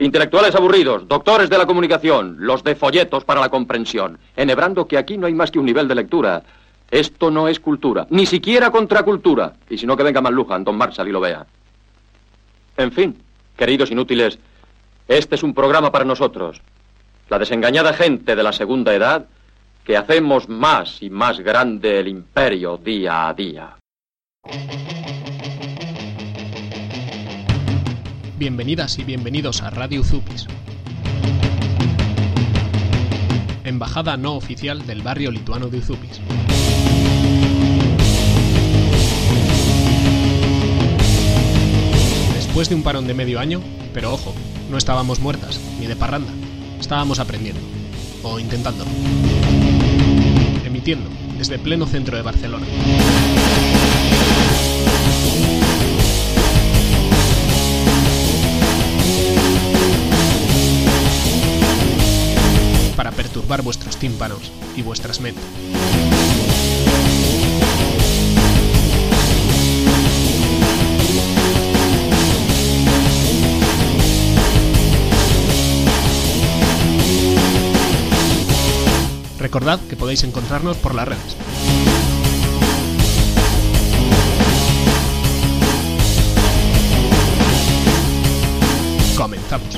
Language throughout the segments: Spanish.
Intelectuales aburridos, doctores de la comunicación, los de folletos para la comprensión, enhebrando que aquí no hay más que un nivel de lectura. Esto no es cultura, ni siquiera contracultura. Y si no, que venga McLuhan, Don Marshall, y lo vea. En fin, queridos inútiles, este es un programa para nosotros, la desengañada gente de la segunda edad, que hacemos más y más grande el imperio día a día. Bienvenidas y bienvenidos a Radio Zupis, embajada no oficial del barrio lituano de Uzupis. Después de un parón de medio año, pero ojo, no estábamos muertas, ni de parranda, estábamos aprendiendo, o intentándolo. Emitiendo desde pleno centro de Barcelona. Para perturbar vuestros tímpanos y vuestras mentes. Recordad que podéis encontrarnos por las redes. Comenzamos.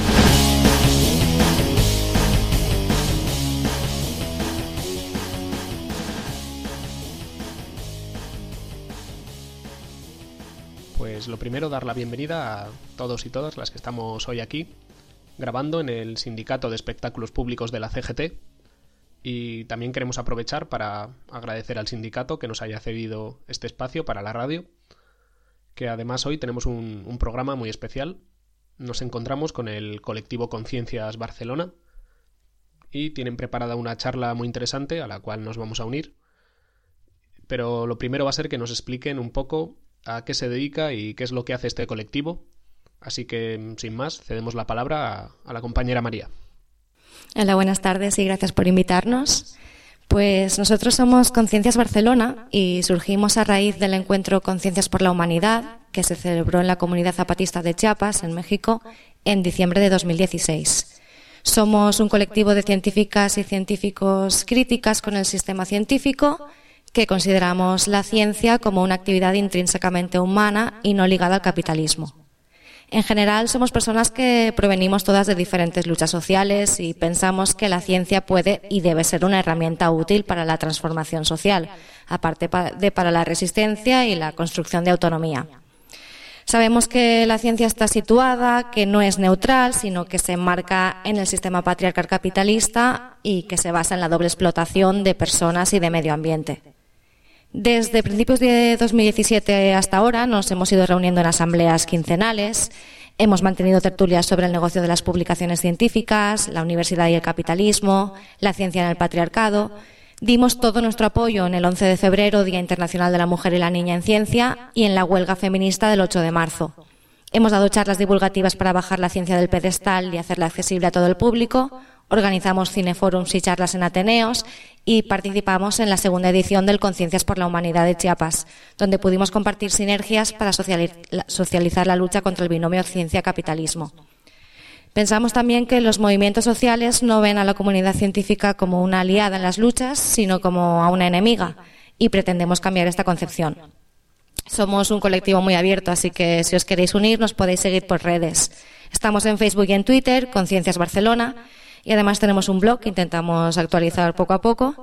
Pues lo primero, dar la bienvenida a todos y todas las que estamos hoy aquí, grabando en el Sindicato de Espectáculos Públicos de la CGT, y también queremos aprovechar para agradecer al sindicato que nos haya cedido este espacio para la radio, que además hoy tenemos un programa muy especial. Nos encontramos con el colectivo Conciencias Barcelona y tienen preparada una charla muy interesante a la cual nos vamos a unir, pero lo primero va a ser que nos expliquen un poco a qué se dedica y qué es lo que hace este colectivo. Así que, sin más, cedemos la palabra a la compañera María. Hola, buenas tardes y gracias por invitarnos. Pues nosotros somos Conciencias Barcelona y surgimos a raíz del encuentro Conciencias por la Humanidad que se celebró en la comunidad zapatista de Chiapas, en México, en diciembre de 2016. Somos un colectivo de científicas y científicos críticas con el sistema científico que consideramos la ciencia como una actividad intrínsecamente humana y no ligada al capitalismo. En general, somos personas que provenimos todas de diferentes luchas sociales y pensamos que la ciencia puede y debe ser una herramienta útil para la transformación social, aparte de para la resistencia y la construcción de autonomía. Sabemos que la ciencia está situada, que no es neutral, sino que se enmarca en el sistema patriarcal capitalista y que se basa en la doble explotación de personas y de medio ambiente. Desde principios de 2017 hasta ahora nos hemos ido reuniendo en asambleas quincenales, hemos mantenido tertulias sobre el negocio de las publicaciones científicas, la universidad y el capitalismo, la ciencia en el patriarcado. Dimos todo nuestro apoyo en el 11 de febrero, Día Internacional de la Mujer y la Niña en Ciencia, y en la huelga feminista del 8 de marzo. Hemos dado charlas divulgativas para bajar la ciencia del pedestal y hacerla accesible a todo el público. Organizamos cineforums y charlas en ateneos y participamos en la segunda edición del Conciencias por la Humanidad de Chiapas, donde pudimos compartir sinergias para socializar la lucha contra el binomio ciencia-capitalismo. Pensamos también que los movimientos sociales no ven a la comunidad científica como una aliada en las luchas, sino como a una enemiga, y pretendemos cambiar esta concepción. Somos un colectivo muy abierto, así que si os queréis unir nos podéis seguir por redes. Estamos en Facebook y en Twitter, Conciencias Barcelona, y además tenemos un blog que intentamos actualizar poco a poco,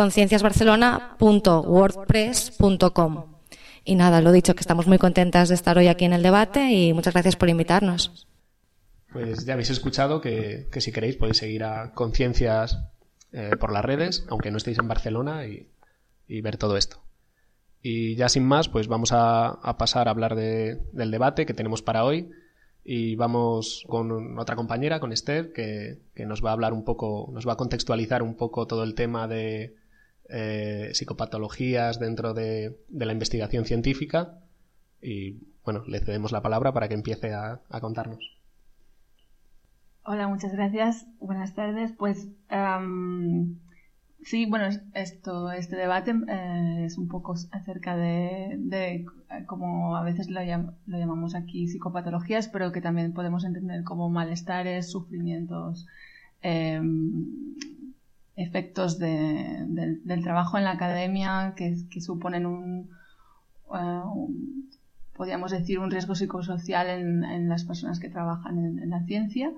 concienciasbarcelona.wordpress.com. Y nada, lo dicho, que estamos muy contentas de estar hoy aquí en el debate y muchas gracias por invitarnos. Pues ya habéis escuchado que si queréis podéis seguir a Conciencias por las redes, aunque no estéis en Barcelona, y ver todo esto. Y ya sin más, pues vamos a pasar a hablar del debate que tenemos para hoy. Y vamos con otra compañera, con Esther, que nos va a hablar un poco, nos va a contextualizar un poco todo el tema de psicopatologías dentro de la investigación científica. Y bueno, le cedemos la palabra para que empiece a contarnos. Hola, muchas gracias. Buenas tardes. Pues Sí, bueno, este debate es un poco acerca de como a veces lo llamamos aquí psicopatologías, pero que también podemos entender como malestares, sufrimientos, efectos del trabajo en la academia que suponen podríamos decir, un riesgo psicosocial en las personas que trabajan en la ciencia.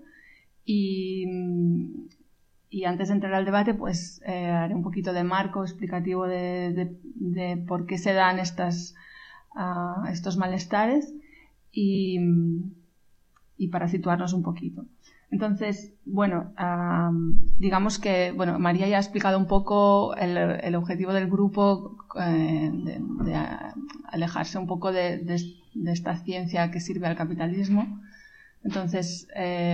Y antes de entrar al debate, pues haré un poquito de marco explicativo de por qué se dan estos malestares y para situarnos un poquito. Entonces, bueno, digamos que María ya ha explicado un poco el objetivo del grupo de alejarse un poco de esta ciencia que sirve al capitalismo. Entonces,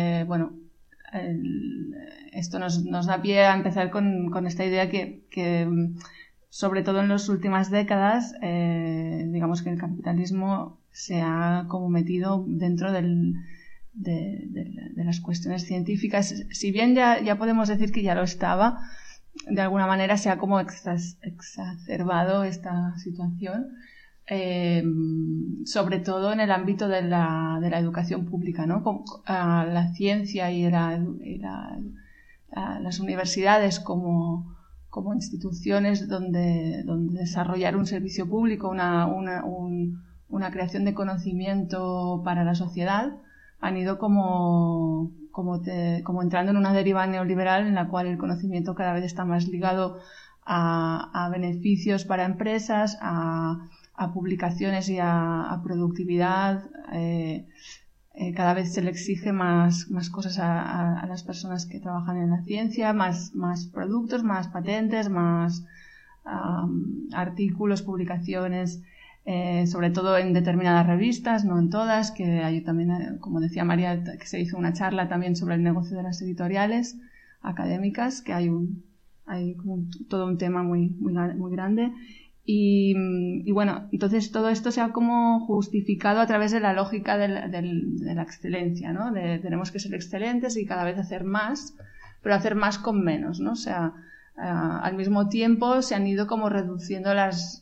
esto nos da pie a empezar con esta idea que sobre todo en las últimas décadas, digamos que el capitalismo se ha como metido dentro de las cuestiones científicas. Si bien ya podemos decir que ya lo estaba, de alguna manera se ha como exacerbado esta situación, sobre todo en el ámbito de la educación pública, ¿no? La ciencia y las universidades como instituciones donde desarrollar un servicio público, una creación de conocimiento para la sociedad, han ido como entrando en una deriva neoliberal en la cual el conocimiento cada vez está más ligado a beneficios para empresas, a publicaciones y a productividad. Cada vez se le exige más cosas a las personas que trabajan en la ciencia, más productos, más patentes, más artículos, publicaciones, sobre todo en determinadas revistas, no en todas, que hay también, como decía María, que se hizo una charla también sobre el negocio de las editoriales académicas, que hay como todo un tema muy grande. Y bueno, entonces todo esto se ha como justificado a través de la lógica de la excelencia, ¿no? Tenemos que ser excelentes y cada vez hacer más, pero hacer más con menos, ¿no? O sea, al mismo tiempo se han ido como reduciendo los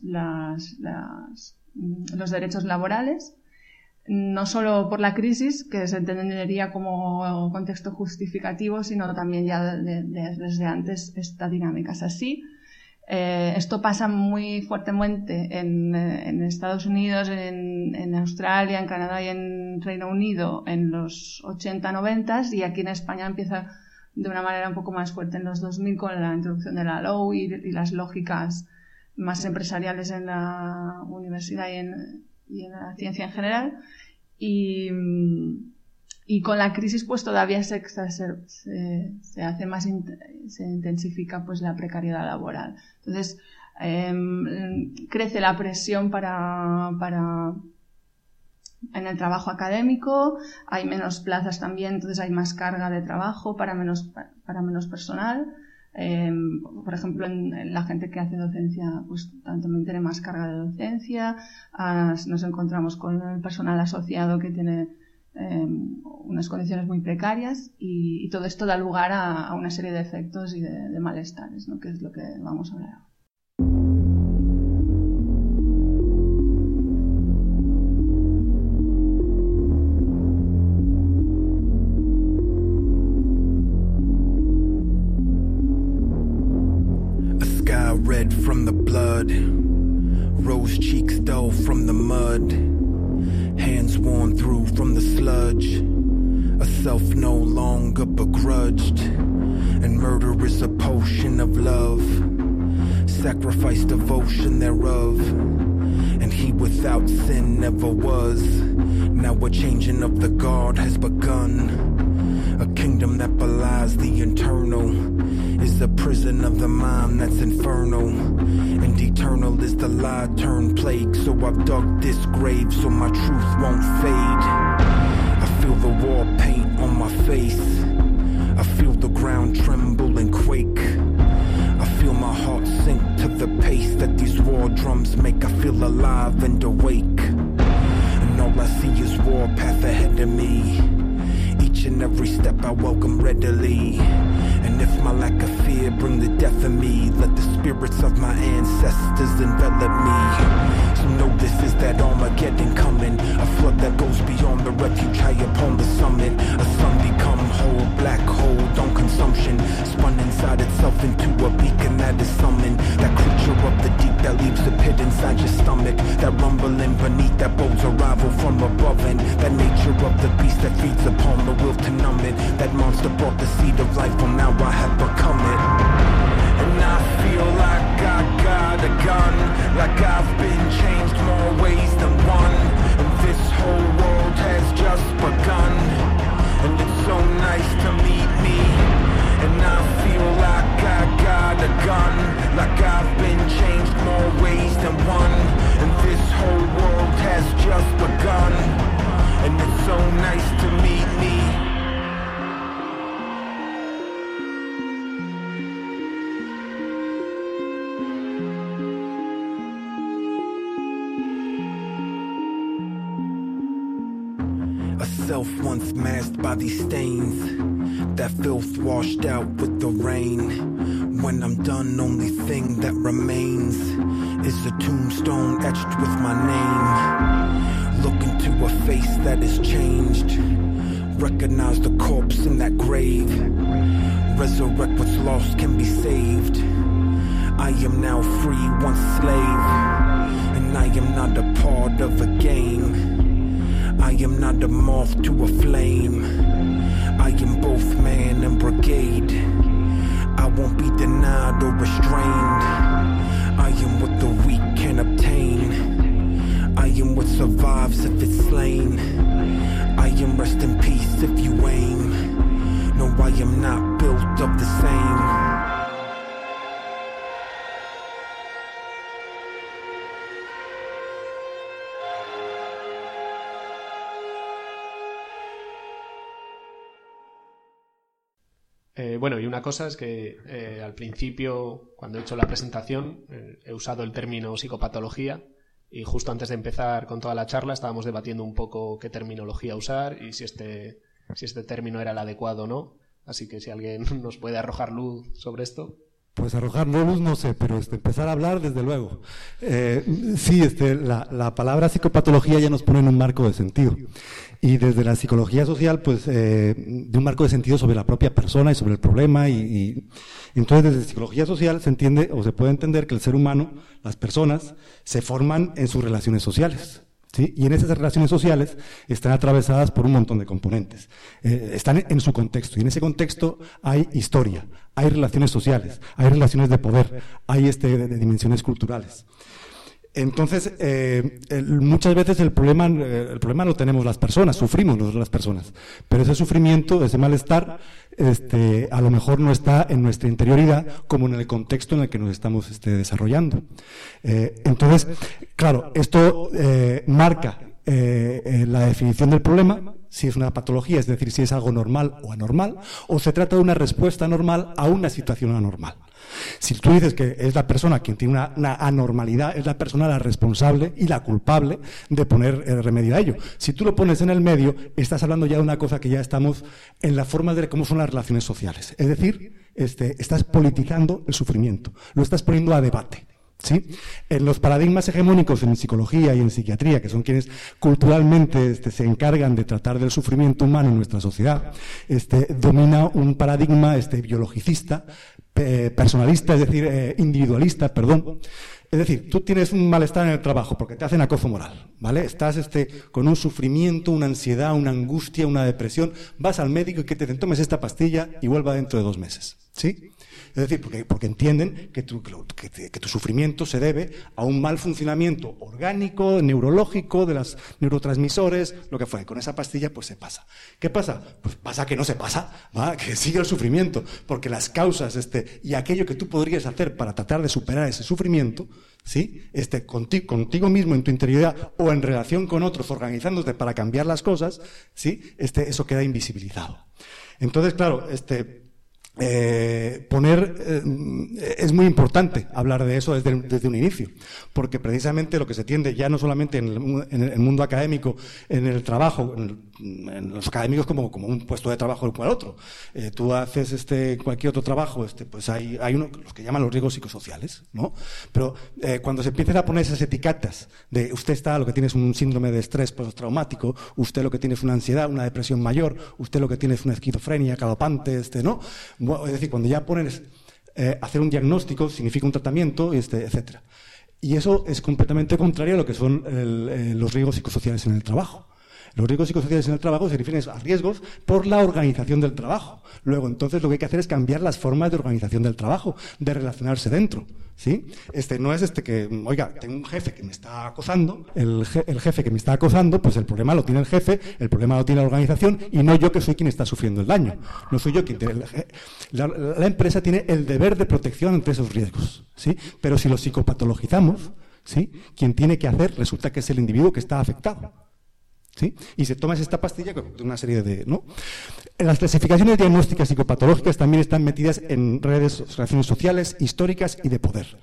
derechos laborales, no solo por la crisis, que se entendería como contexto justificativo, sino también ya desde antes esta dinámica es así. Esto pasa muy fuertemente en Estados Unidos, en Australia, en Canadá y en Reino Unido en los 80-90, y aquí en España empieza de una manera un poco más fuerte en los 2000 con la introducción de la LOU y las lógicas más empresariales en la universidad y en la ciencia en general. Y con la crisis pues todavía se hace más, se intensifica pues la precariedad laboral. Entonces crece la presión en el trabajo académico, hay menos plazas también, entonces hay más carga de trabajo para menos personal. Por ejemplo, en la gente que hace docencia pues también tiene más carga de docencia. Nos encontramos con el personal asociado que tiene unas condiciones muy precarias, y todo esto da lugar a una serie de efectos y de malestares, ¿no? Que es lo que vamos a hablar ahora. A sky red from the blood, rose cheeks dull from the mud, hands worn through from the sludge, a self no longer begrudged, and murder is a potion of love, sacrifice devotion thereof, and he without sin never was. Now a changing of the guard has begun, a kingdom that belies the internal, is the prison of the mind that's infernal, and eternal is the lie turned plague. So I've dug this grave so my truth won't fade. I feel the war paint on my face, I feel the ground tremble and quake, I feel my heart sink to the pace that these war drums make. I feel alive and awake, and all I see is war path ahead of me. Each and every step I welcome readily, And if my lack of fear bring the death of me, let the spirits of my ancestors envelop me. So know this is that Armageddon coming, a flood that goes beyond the refuge high upon the summit. A sun become whole, black hole on consumption, spun inside itself into a beacon that is summoned. That creature of the deep that leaves a pit inside your stomach, that rumbling beneath that bodes arrival from above, and that nature of the beast that feeds upon the will to numb it. That monster brought the seed of life, well now I have become it. And I feel like I got a gun, like I've been changed more ways than one, and this whole world has just begun, and it's so nice to meet me. And I feel like I got a gun, like I've been changed more ways than one, and this whole world has just begun, and it's so nice to meet me. Self once masked by these stains, that filth washed out with the rain. When I'm done, only thing that remains is a tombstone etched with my name. Look into a face that is changed, recognize the corpse in that grave. Resurrect what's lost can be saved. I am now free, once slave, and I am not a part of a game. I am not a moth to a flame. I am both man and brigade. I won't be denied or restrained. I am what the weak can obtain. I am what survives if it's slain. I am rest in peace if you aim. No, I am not built of the same. Bueno, y una cosa es que al principio, cuando he hecho la presentación, he usado el término psicopatología, y justo antes de empezar con toda la charla estábamos debatiendo un poco qué terminología usar y si este término era el adecuado o no. Así que si alguien nos puede arrojar luz sobre esto. Pues arrojar luz no sé, pero empezar a hablar desde luego. Sí, la palabra psicopatología ya nos pone en un marco de sentido. Y desde la psicología social, pues, de un marco de sentido sobre la propia persona y sobre el problema. Y entonces, desde psicología social se entiende, o se puede entender, que el ser humano, las personas, se forman en sus relaciones sociales. ¿Sí? Y en esas relaciones sociales están atravesadas por un montón de componentes. Están en su contexto, y en ese contexto hay historia, hay relaciones sociales, hay relaciones de poder, hay de dimensiones culturales. Entonces, muchas veces el problema lo tenemos las personas, sufrimos las personas, pero ese sufrimiento, ese malestar, a lo mejor no está en nuestra interioridad como en el contexto en el que nos estamos desarrollando. Entonces, claro, esto marca la definición del problema, si es una patología, es decir, si es algo normal o anormal, o se trata de una respuesta normal a una situación anormal. Si tú dices que es la persona quien tiene una anormalidad, es la persona la responsable y la culpable de poner remedio a ello. Si tú lo pones en el medio, estás hablando ya de una cosa que ya estamos en la forma de cómo son las relaciones sociales. Es decir, estás politizando el sufrimiento, lo estás poniendo a debate. ¿Sí? En los paradigmas hegemónicos en psicología y en psiquiatría, que son quienes culturalmente se encargan de tratar del sufrimiento humano en nuestra sociedad, domina un paradigma biologicista, personalista, es decir, individualista, perdón. Es decir, tú tienes un malestar en el trabajo porque te hacen acoso moral, ¿vale? Estás con un sufrimiento, una ansiedad, una angustia, una depresión, vas al médico y que te tomes esta pastilla y vuelva dentro de 2 meses, ¿sí? Es decir, porque entienden que tu sufrimiento se debe a un mal funcionamiento orgánico, neurológico, de los neurotransmisores, lo que fue. Con esa pastilla, pues se pasa. ¿Qué pasa? Pues pasa que no se pasa, ¿va? Que sigue el sufrimiento, porque las causas y aquello que tú podrías hacer para tratar de superar ese sufrimiento, ¿sí? Contigo mismo en tu interioridad o en relación con otros, organizándote para cambiar las cosas, ¿sí? Eso queda invisibilizado. Entonces, claro, es muy importante hablar de eso desde un inicio, porque precisamente lo que se tiende ya no solamente en el mundo académico, en el trabajo, en los académicos como un puesto de trabajo como el otro. Tú haces cualquier otro trabajo, pues hay los que llaman los riesgos psicosociales, ¿no? Pero cuando se empiezan a poner esas etiquetas de usted lo que tiene es un síndrome de estrés postraumático, usted lo que tiene es una ansiedad, una depresión mayor, usted lo que tiene es una esquizofrenia galopante, ¿no? Es decir, cuando ya pones hacer un diagnóstico significa un tratamiento, etcétera. Y eso es completamente contrario a lo que son los riesgos psicosociales en el trabajo. Los riesgos psicosociales en el trabajo se refieren a riesgos por la organización del trabajo. Luego, entonces, lo que hay que hacer es cambiar las formas de organización del trabajo, de relacionarse dentro, ¿sí? No es que, oiga, tengo un jefe que me está acosando, el jefe que me está acosando, pues el problema lo tiene el jefe, el problema lo tiene la organización, y no yo que soy quien está sufriendo el daño. No soy yo quien la empresa tiene el deber de protección ante esos riesgos, ¿sí? Pero si los psicopatologizamos, ¿sí? Quien tiene que hacer resulta que es el individuo que está afectado. ¿Sí? Y se toma esta pastilla con una serie de... ¿no? Las clasificaciones diagnósticas psicopatológicas también están metidas en relaciones sociales, históricas y de poder.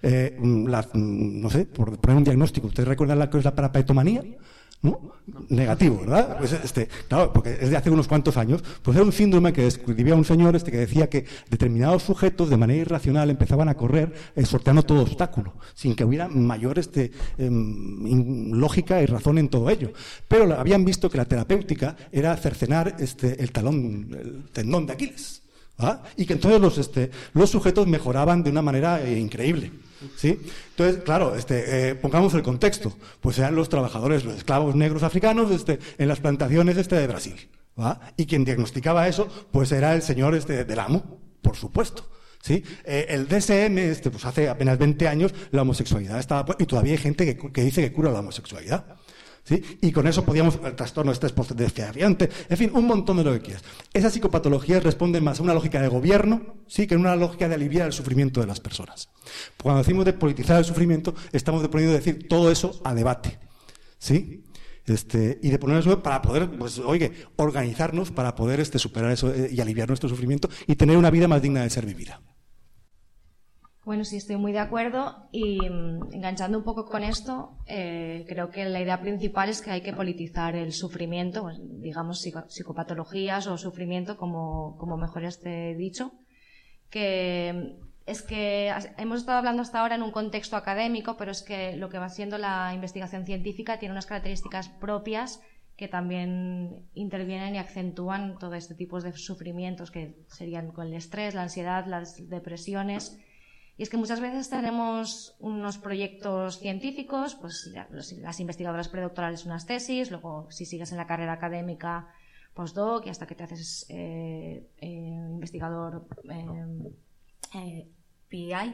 No sé, por poner un diagnóstico, ¿ustedes recuerdan lo que es la parapeitomanía? ¿No? Negativo, ¿verdad? Pues claro, porque es de hace unos cuantos años, pues era un síndrome que describía un señor que decía que determinados sujetos de manera irracional empezaban a correr sorteando todo obstáculo, sin que hubiera mayor lógica y razón en todo ello. Pero habían visto que la terapéutica era cercenar el tendón de Aquiles, ¿verdad? Y que entonces los sujetos mejoraban de una manera increíble. ¿Sí? Entonces, claro, pongamos el contexto, pues eran los trabajadores, los esclavos negros africanos en las plantaciones de Brasil, ¿va? Y quien diagnosticaba eso, pues era el señor del amo, por supuesto, ¿sí? El DSM, pues hace apenas 20 años la homosexualidad estaba, y todavía hay gente que dice que cura la homosexualidad. ¿Sí? Y con eso podíamos, el trastorno de estrés postraumático, en fin, un montón de lo que quieras. Esas psicopatologías responden más a una lógica de gobierno, sí, que a una lógica de aliviar el sufrimiento de las personas. Cuando decimos de politizar el sufrimiento, estamos poniendo decir todo eso a debate, ¿sí? Y de poner eso para poder, pues, organizarnos para poder superar eso y aliviar nuestro sufrimiento y tener una vida más digna de ser vivida. Bueno, sí, estoy muy de acuerdo y enganchando un poco con esto, creo que la idea principal es que hay que politizar el sufrimiento, digamos psicopatologías o sufrimiento, como mejor esté dicho, que es que hemos estado hablando hasta ahora en un contexto académico, pero es que lo que va siendo la investigación científica tiene unas características propias que también intervienen y acentúan todo este tipo de sufrimientos que serían con el estrés, la ansiedad, las depresiones. Y es que muchas veces tenemos unos proyectos científicos, pues las investigadoras predoctorales unas tesis, luego si sigues en la carrera académica postdoc y hasta que te haces investigador PI,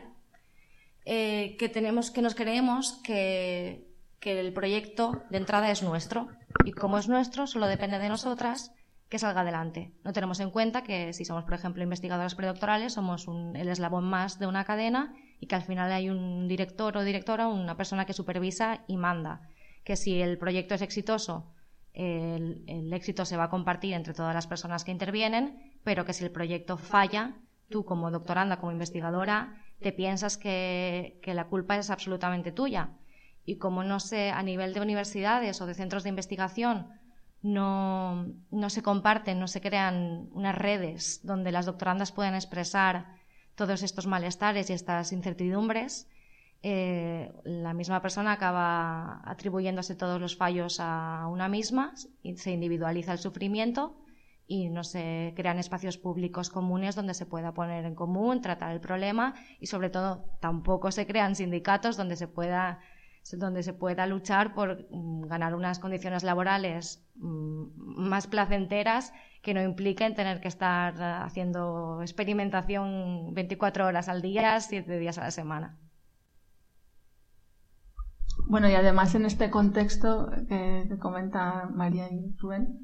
que nos creemos que el proyecto de entrada es nuestro y como es nuestro solo depende de nosotras que salga adelante. No tenemos en cuenta que si somos, por ejemplo, investigadoras predoctorales, somos el eslabón más de una cadena y que al final hay un director o directora, una persona que supervisa y manda. Que si el proyecto es exitoso, el éxito se va a compartir entre todas las personas que intervienen, pero que si el proyecto falla, tú como doctoranda, como investigadora, te piensas que la culpa es absolutamente tuya. Y como no sé, a nivel de universidades o de centros de investigación, no se comparten, no se crean unas redes donde las doctorandas puedan expresar todos estos malestares y estas incertidumbres, la misma persona acaba atribuyéndose todos los fallos a una misma y se individualiza el sufrimiento y no se crean espacios públicos comunes donde se pueda poner en común, tratar el problema y sobre todo tampoco se crean sindicatos donde se pueda luchar por ganar unas condiciones laborales más placenteras que no impliquen tener que estar haciendo experimentación 24 horas al día, 7 días a la semana. Bueno, y además en este contexto que comenta María y Rubén,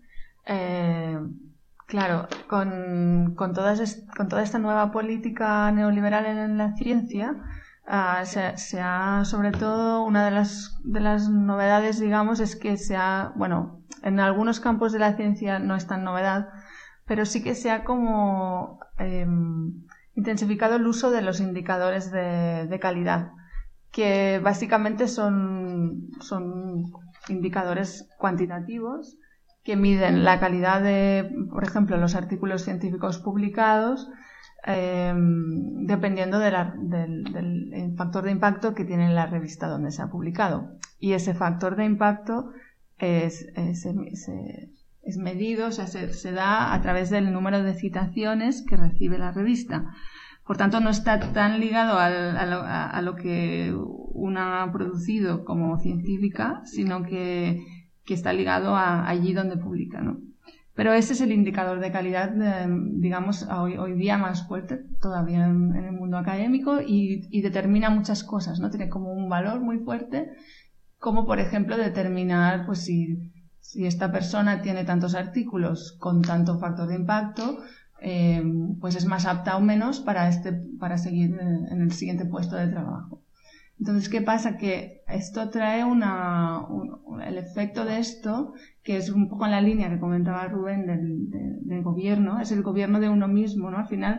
claro, con toda esta nueva política neoliberal en la ciencia, se ha, sobre todo, una de las novedades, digamos, es que en algunos campos de la ciencia no es tan novedad, pero sí que se ha como intensificado el uso de los indicadores de calidad, que básicamente son indicadores cuantitativos que miden la calidad de, por ejemplo, los artículos científicos publicados, dependiendo del factor de impacto que tiene la revista donde se ha publicado. Y ese factor de impacto es medido, o sea, se da a través del número de citaciones que recibe la revista. Por tanto, no está tan ligado a lo que una ha producido como científica, sino que está ligado a allí donde publica, ¿no? Pero ese es el indicador de calidad, digamos, hoy día más fuerte todavía en el mundo académico y determina muchas cosas, ¿no? Tiene como un valor muy fuerte, como por ejemplo determinar, pues si esta persona tiene tantos artículos con tanto factor de impacto, pues es más apta o menos para seguir en el siguiente puesto de trabajo. Entonces, ¿qué pasa? Que esto trae el efecto de esto, que es un poco en la línea que comentaba Rubén del gobierno, es el gobierno de uno mismo, ¿no? Al final,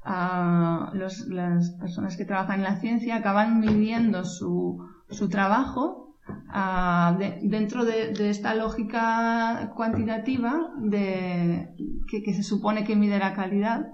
las personas que trabajan en la ciencia acaban midiendo su trabajo dentro de esta lógica cuantitativa que se supone que mide la calidad,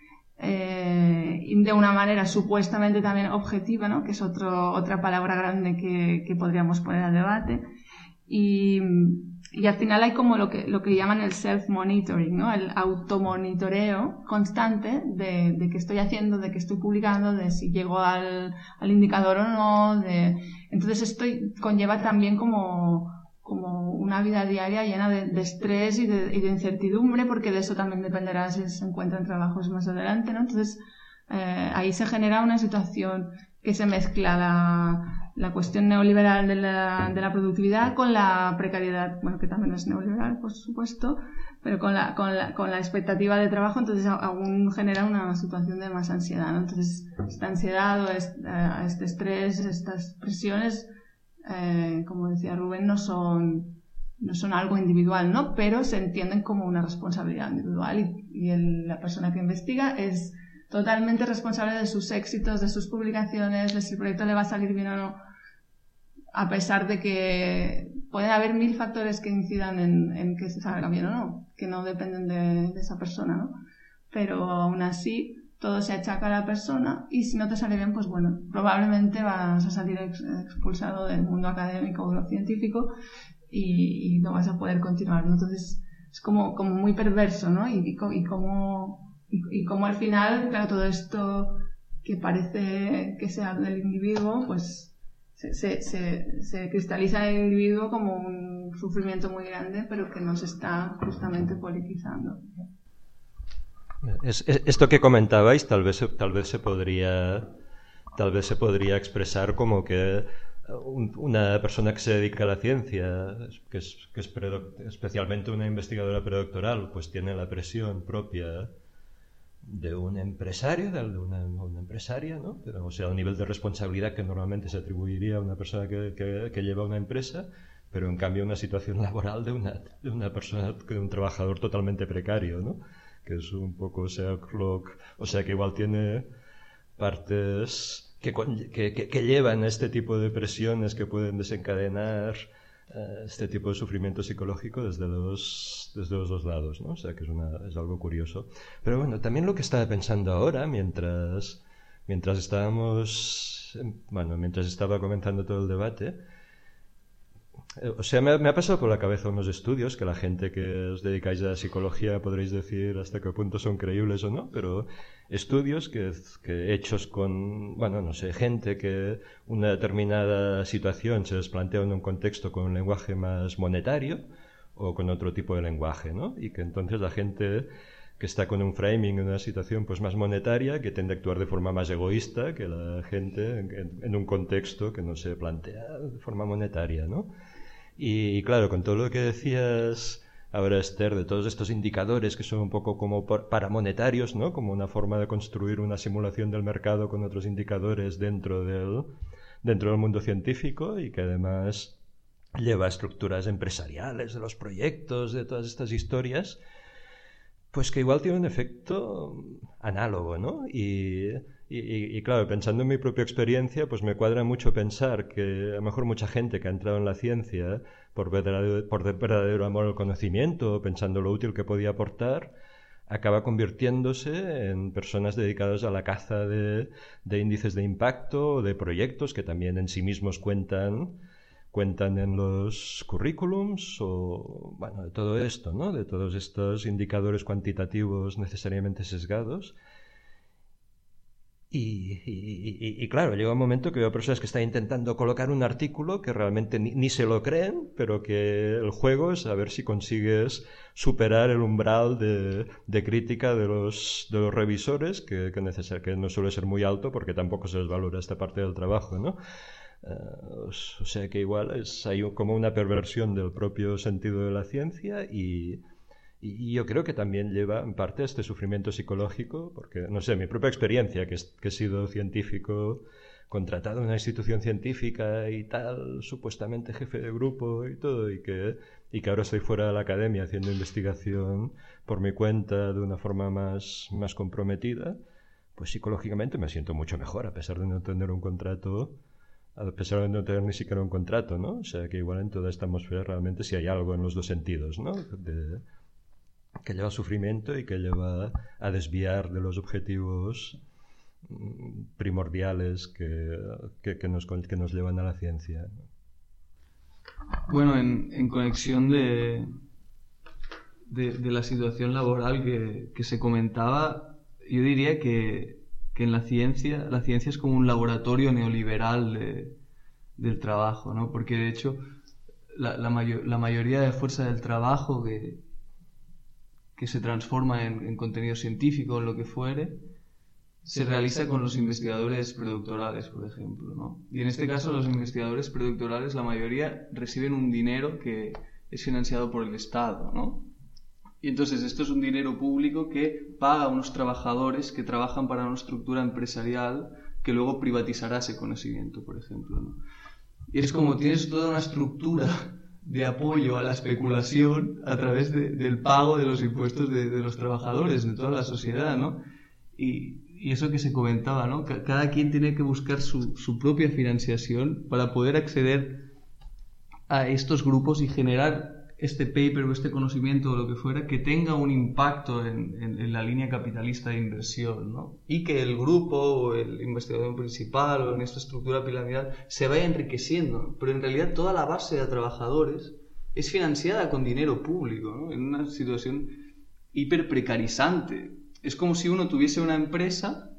de una manera supuestamente también objetiva, ¿no? Que es otra palabra grande que podríamos poner al debate, y al final hay como lo que llaman el self-monitoring, ¿no? El automonitoreo constante de qué estoy haciendo, de qué estoy publicando, de si llego al indicador o no, entonces esto conlleva también como una vida diaria llena de estrés y de incertidumbre, porque de eso también dependerá si se encuentran trabajos más adelante, ¿no? Entonces, ahí se genera una situación que se mezcla la cuestión neoliberal de la productividad con la precariedad, bueno, que también es neoliberal, por supuesto, pero con la expectativa de trabajo, entonces aún genera una situación de más ansiedad, ¿no? Entonces, esta ansiedad o este estrés, estas presiones, como decía Rubén, no son algo individual, ¿no? Pero se entienden como una responsabilidad individual y la persona que investiga es totalmente responsable de sus éxitos, de sus publicaciones, de si el proyecto le va a salir bien o no, a pesar de que pueden haber 1000 factores que incidan en que se salga bien o no, que no dependen de esa persona, ¿no? Pero aún así todo se achaca a la persona, y si no te sale bien, pues bueno, probablemente vas a salir expulsado del mundo académico o científico y no vas a poder continuar, ¿no? Entonces es como muy perverso, ¿no? Y como al final, claro, todo esto que parece que sea del individuo, pues se cristaliza en el individuo como un sufrimiento muy grande, pero que nos está justamente politizando. Esto que comentabais tal vez se podría expresar como que una persona que se dedica a la ciencia, que es especialmente una investigadora predoctoral, pues tiene la presión propia de un empresario, de una empresaria, ¿no? O sea, un nivel de responsabilidad que normalmente se atribuiría a una persona que lleva una empresa, pero en cambio una situación laboral de una persona, de un trabajador totalmente precario, ¿no? Que es un poco, o sea que igual tiene partes que llevan a este tipo de presiones que pueden desencadenar este tipo de sufrimiento psicológico desde los dos lados, ¿no? O sea que es algo curioso. Pero bueno, también lo que estaba pensando ahora, mientras estaba comenzando todo el debate, o sea, me ha pasado por la cabeza unos estudios que la gente que os dedicáis a la psicología podréis decir hasta qué punto son creíbles o no, pero estudios que hechos con, bueno, no sé, gente que una determinada situación se les plantea en un contexto con un lenguaje más monetario o con otro tipo de lenguaje, ¿no? Y que entonces la gente que está con un framing en una situación pues más monetaria, que tiende a actuar de forma más egoísta que la gente en un contexto que no se plantea de forma monetaria, ¿no? Y claro, con todo lo que decías ahora, Esther, de todos estos indicadores que son un poco como paramonetarios, ¿no? Como una forma de construir una simulación del mercado con otros indicadores dentro del mundo científico, y que además lleva a estructuras empresariales de los proyectos, de todas estas historias. Pues que igual tiene un efecto análogo, ¿no? Y claro, pensando en mi propia experiencia, pues me cuadra mucho pensar que a lo mejor mucha gente que ha entrado en la ciencia por verdadero amor al conocimiento, pensando lo útil que podía aportar, acaba convirtiéndose en personas dedicadas a la caza de índices de impacto o de proyectos que también en sí mismos cuentan en los currículums o, bueno, de todo esto, ¿no? De todos estos indicadores cuantitativos necesariamente sesgados. Y claro, llega un momento que veo personas que están intentando colocar un artículo que realmente ni se lo creen, pero que el juego es a ver si consigues superar el umbral de crítica de los revisores, que no suele ser muy alto porque tampoco se les valora esta parte del trabajo, ¿no? O sea que igual hay como una perversión del propio sentido de la ciencia y yo creo que también lleva en parte a este sufrimiento psicológico, porque, no sé, mi propia experiencia, que he sido científico contratado en una institución científica y tal, supuestamente jefe de grupo y todo, y que ahora estoy fuera de la academia haciendo investigación por mi cuenta de una forma más comprometida, pues psicológicamente me siento mucho mejor, a pesar de no tener un contrato, a pesar de no tener ni siquiera un contrato, ¿no? O sea que igual en toda esta atmósfera realmente sí hay algo en los dos sentidos, ¿no? Que lleva a sufrimiento y que lleva a desviar de los objetivos primordiales que nos llevan a la ciencia. Bueno, en conexión de la situación laboral que se comentaba, yo diría que en la ciencia es como un laboratorio neoliberal del trabajo, ¿no? Porque de hecho la mayoría de fuerza del trabajo que se transforma en contenido científico o en lo que fuere, se realiza con los investigadores predoctorales, por ejemplo, ¿no? Y en este caso los investigadores predoctorales, la mayoría reciben un dinero que es financiado por el Estado, ¿no? Y entonces esto es un dinero público que paga a unos trabajadores que trabajan para una estructura empresarial que luego privatizará ese conocimiento, por ejemplo, ¿no? Y es como tienes toda una estructura de apoyo a la especulación a través del pago de los impuestos de los trabajadores, de toda la sociedad, ¿no? Y eso que se comentaba, ¿no? Cada quien tiene que buscar su propia financiación para poder acceder a estos grupos y generar este paper o este conocimiento o lo que fuera que tenga un impacto en la línea capitalista de inversión, ¿no? Y que el grupo o el investigador principal o en esta estructura piramidal se vaya enriqueciendo, pero en realidad toda la base de trabajadores es financiada con dinero público, ¿no? En una situación hiper precarizante. Es como si uno tuviese una empresa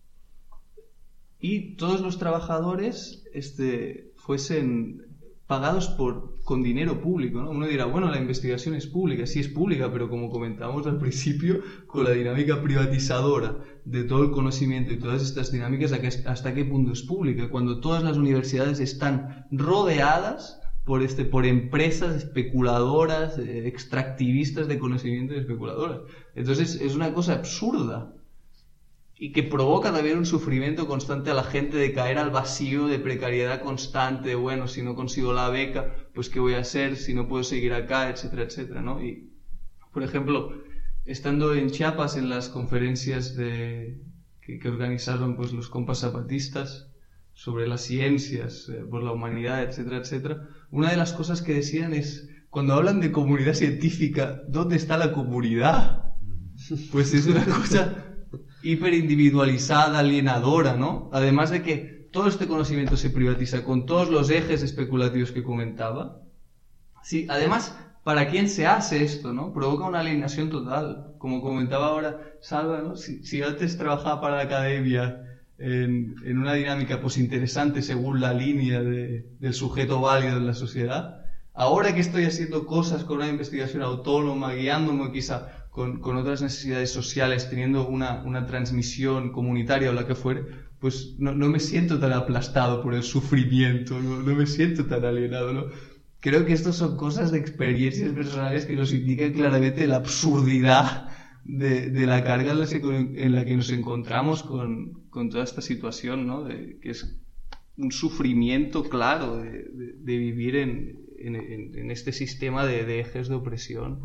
y todos los trabajadores fuesen pagados con dinero público, ¿no? Uno dirá, bueno, la investigación es pública, sí es pública, pero como comentábamos al principio, con la dinámica privatizadora de todo el conocimiento y todas estas dinámicas, ¿hasta qué punto es pública? Cuando todas las universidades están rodeadas por empresas especuladoras, extractivistas de conocimiento y especuladoras. Entonces es una cosa absurda y que provoca también un sufrimiento constante a la gente de caer al vacío de precariedad constante, bueno, si no consigo la beca, pues qué voy a hacer, si no puedo seguir acá, etcétera, etcétera, ¿no? Y, por ejemplo, estando en Chiapas en las conferencias que organizaron pues los compas zapatistas sobre las ciencias, por la humanidad, etcétera, etcétera, una de las cosas que decían es, cuando hablan de comunidad científica, ¿dónde está la comunidad? Pues es una cosa hiperindividualizada, alienadora, ¿no? Además de que todo este conocimiento se privatiza con todos los ejes especulativos que comentaba. Sí, además, ¿para quién se hace esto, no? Provoca una alienación total. Como comentaba ahora Salva, ¿no? Si antes trabajaba para la academia en una dinámica pues interesante según la línea del sujeto válido en la sociedad, ahora que estoy haciendo cosas con una investigación autónoma, guiándome quizá con otras necesidades sociales, teniendo una transmisión comunitaria o la que fuere, pues no me siento tan aplastado por el sufrimiento, no me siento tan alienado, ¿no? Creo que estas son cosas de experiencias personales que nos indican claramente la absurdidad de la carga en la que nos encontramos con toda esta situación, ¿no? Que es un sufrimiento claro de vivir en este sistema de ejes de opresión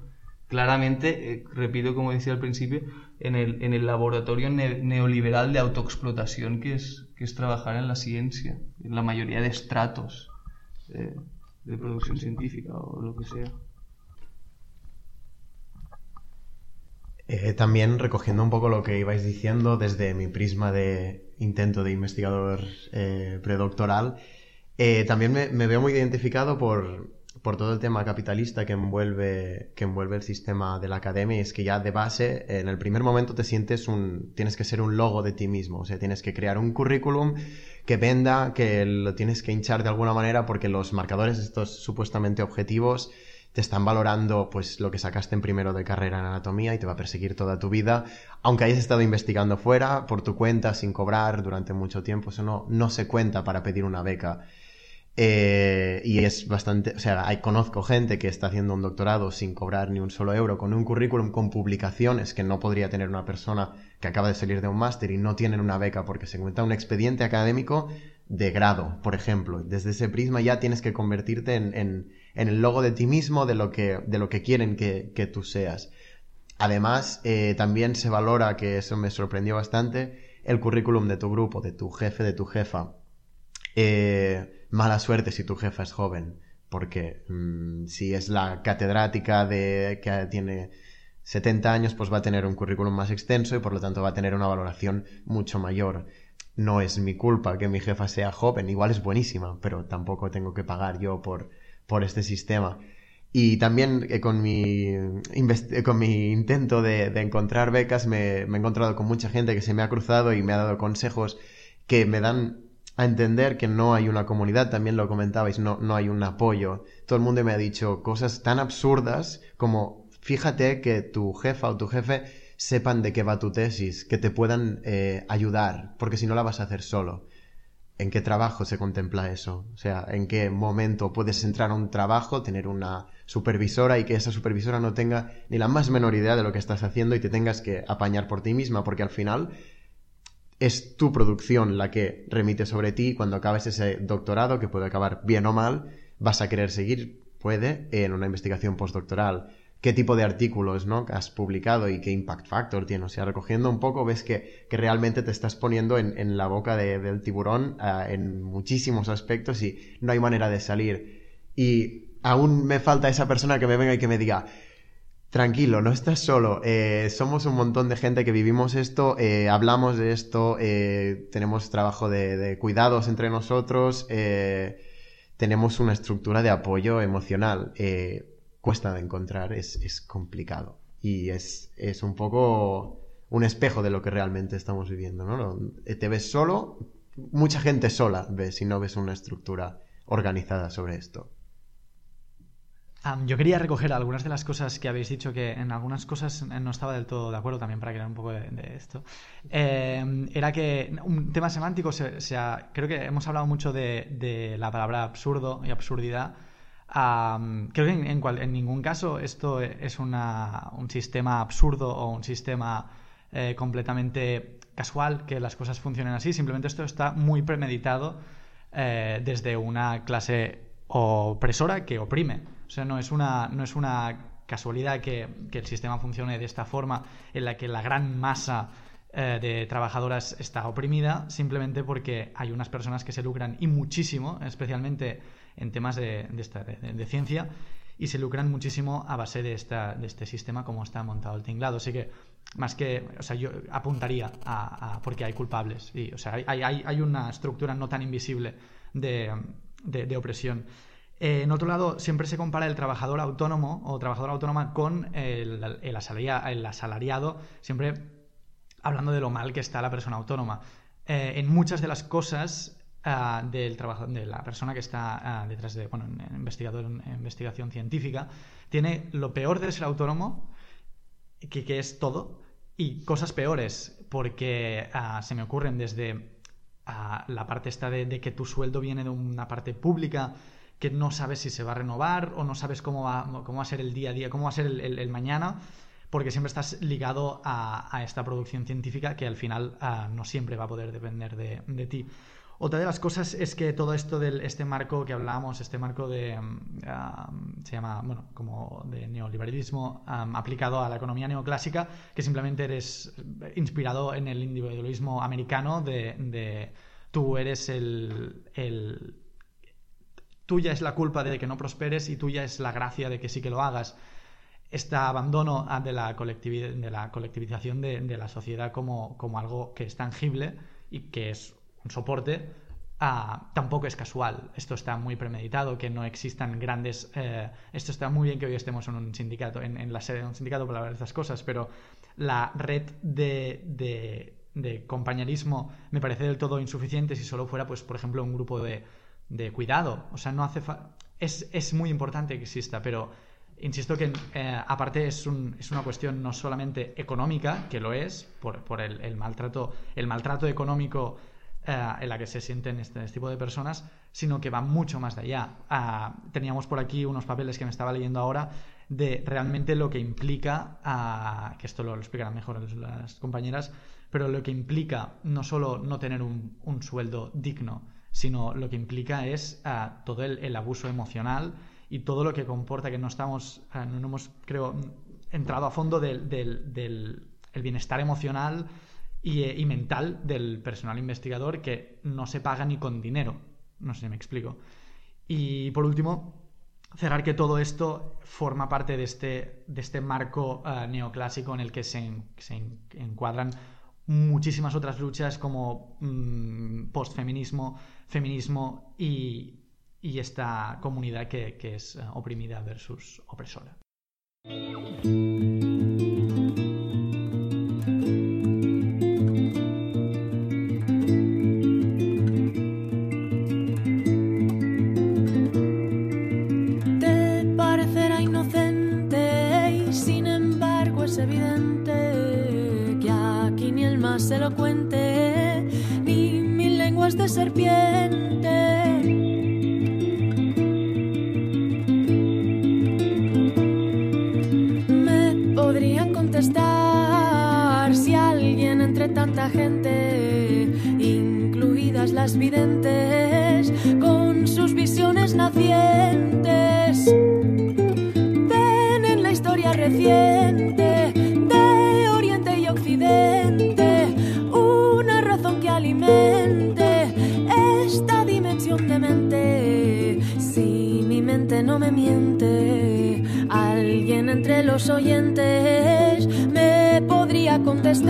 claramente, repito como decía al principio, en el laboratorio neoliberal de autoexplotación que es trabajar en la ciencia, en la mayoría de estratos de producción científica o lo que sea. También recogiendo un poco lo que ibais diciendo desde mi prisma de intento de investigador predoctoral, también me veo muy identificado por todo el tema capitalista que envuelve el sistema de la academia. Y es que ya de base, en el primer momento tienes que ser un logo de ti mismo, o sea, tienes que crear un currículum que venda, que lo tienes que hinchar de alguna manera porque los marcadores estos supuestamente objetivos te están valorando pues lo que sacaste en primero de carrera en anatomía y te va a perseguir toda tu vida, aunque hayas estado investigando fuera, por tu cuenta, sin cobrar durante mucho tiempo. Eso no se cuenta para pedir una beca. Y es bastante, o sea, conozco gente que está haciendo un doctorado sin cobrar ni un solo euro, con un currículum con publicaciones que no podría tener una persona que acaba de salir de un máster y no tienen una beca porque se cuenta un expediente académico de grado, por ejemplo. Desde ese prisma ya tienes que convertirte en el logo de ti mismo, de lo que quieren que tú seas. Además, también se valora, que eso me sorprendió bastante, el currículum de tu grupo, de tu jefe, de tu jefa. Mala suerte si tu jefa es joven, porque si es la catedrática que tiene 70 años, pues va a tener un currículum más extenso y por lo tanto va a tener una valoración mucho mayor. No es mi culpa que mi jefa sea joven, igual es buenísima, pero tampoco tengo que pagar yo por este sistema. Y también con mi intento de encontrar becas me he encontrado con mucha gente que se me ha cruzado y me ha dado consejos que me dan a entender que no hay una comunidad. También lo comentabais, no hay un apoyo. Todo el mundo me ha dicho cosas tan absurdas como: fíjate que tu jefa o tu jefe sepan de qué va tu tesis, que te puedan ayudar, porque si no la vas a hacer solo. ¿En qué trabajo se contempla eso? O sea, ¿en qué momento puedes entrar a un trabajo, tener una supervisora y que esa supervisora no tenga ni la más menor idea de lo que estás haciendo y te tengas que apañar por ti misma? Porque al final es tu producción la que remite sobre ti. Cuando acabes ese doctorado, que puede acabar bien o mal, vas a querer seguir, en una investigación postdoctoral. ¿Qué tipo de artículos, ¿no?, has publicado y qué impact factor tiene? O sea, recogiendo un poco, ves que realmente te estás poniendo en la boca del tiburón en muchísimos aspectos y no hay manera de salir. Y aún me falta esa persona que me venga y que me diga: tranquilo, no estás solo, somos un montón de gente que vivimos esto, hablamos de esto, tenemos trabajo de cuidados entre nosotros, tenemos una estructura de apoyo emocional. Cuesta de encontrar, es complicado y es un poco un espejo de lo que realmente estamos viviendo, ¿no? Te ves solo, mucha gente sola ves, si no ves una estructura organizada sobre esto. Yo quería recoger algunas de las cosas que habéis dicho, que en algunas cosas no estaba del todo de acuerdo, también para crear un poco de esto. Era que un tema semántico, creo que hemos hablado mucho de la palabra absurdo y absurdidad. Creo que en ningún caso esto es un sistema absurdo o un sistema completamente casual, que las casualidades funcionen así. Simplemente esto está muy premeditado desde una clase opresora que oprime. O sea, no es una casualidad que el sistema funcione de esta forma, en la que la gran masa de trabajadoras está oprimida, simplemente porque hay unas personas que se lucran, y muchísimo, especialmente en temas de ciencia, y se lucran muchísimo a base de este sistema como está montado el tinglado. Así que, más que, o sea, yo apuntaría a porque hay culpables, y, o sea, hay una estructura no tan invisible de opresión. En otro lado, siempre se compara el trabajador autónomo o trabajadora autónoma con el asalariado, siempre hablando de lo mal que está la persona autónoma. En muchas de las cosas del trabajo de la persona que está detrás de, investigador en investigación científica, tiene lo peor de ser autónomo, que es todo, y cosas peores, porque se me ocurren desde la parte esta de que tu sueldo viene de una parte pública, que no sabes si se va a renovar o no sabes cómo va a ser el día a día, cómo va a ser el mañana, porque siempre estás ligado a esta producción científica que al final no siempre va a poder depender de ti. Otra de las cosas es que todo esto este marco que hablábamos, este marco de se llama, bueno, como de neoliberalismo aplicado a la economía neoclásica, que simplemente eres inspirado en el individualismo americano de tú eres tuya es la culpa de que no prosperes y tuya es la gracia de que sí que lo hagas. Este abandono de la colectivización de la sociedad como algo que es tangible y que es un soporte, tampoco es casual. Esto está muy premeditado, que no existan grandes... esto está muy bien que hoy estemos en un sindicato, en la sede de un sindicato para hablar de estas cosas, pero la red de compañerismo me parece del todo insuficiente si solo fuera, pues, por ejemplo, un grupo de cuidado. O sea, no hace es muy importante que exista, pero insisto que aparte es una cuestión no solamente económica, que lo es, por el maltrato económico en la que se sienten este tipo de personas, sino que va mucho más de allá. Teníamos por aquí unos papeles que me estaba leyendo ahora de realmente lo que implica, que esto lo explicarán mejor las compañeras, pero lo que implica no solo no tener un sueldo digno, sino lo que implica es todo el abuso emocional y todo lo que comporta que no hemos, creo, entrado a fondo del bienestar emocional y mental del personal investigador, que no se paga ni con dinero. No sé si me explico. Y por último, cerrar que todo esto forma parte de este marco neoclásico en el que se encuadran muchísimas otras luchas como postfeminismo, feminismo y esta comunidad que es oprimida versus opresora. Te parecerá inocente y sin embargo es evidente que aquí ni el más elocuente ni mil lenguas de serpiente podrían contestar si alguien entre tanta gente, incluidas las videntes, con sus visiones nacientes, ven en la historia reciente de Oriente y Occidente una razón que alimente esta dimensión de mente. Si mi mente no me miente, alguien entre los oyentes me podría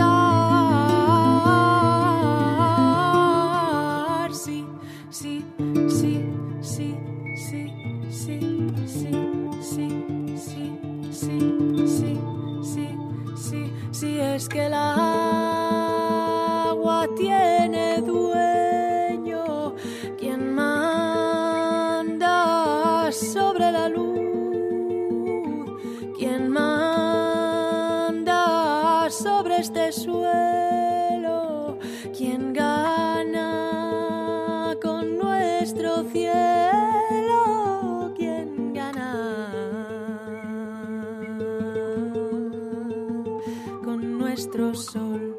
contestar. Sí, sí, sí, sí, sí, sí, sí, sí, sí, sí, sí, sí, sí, sí, es que el agua tiene dueño, quien manda sobre la luz, quien manda sobre este suelo, quien gana con nuestro cielo, quien gana con nuestro sol.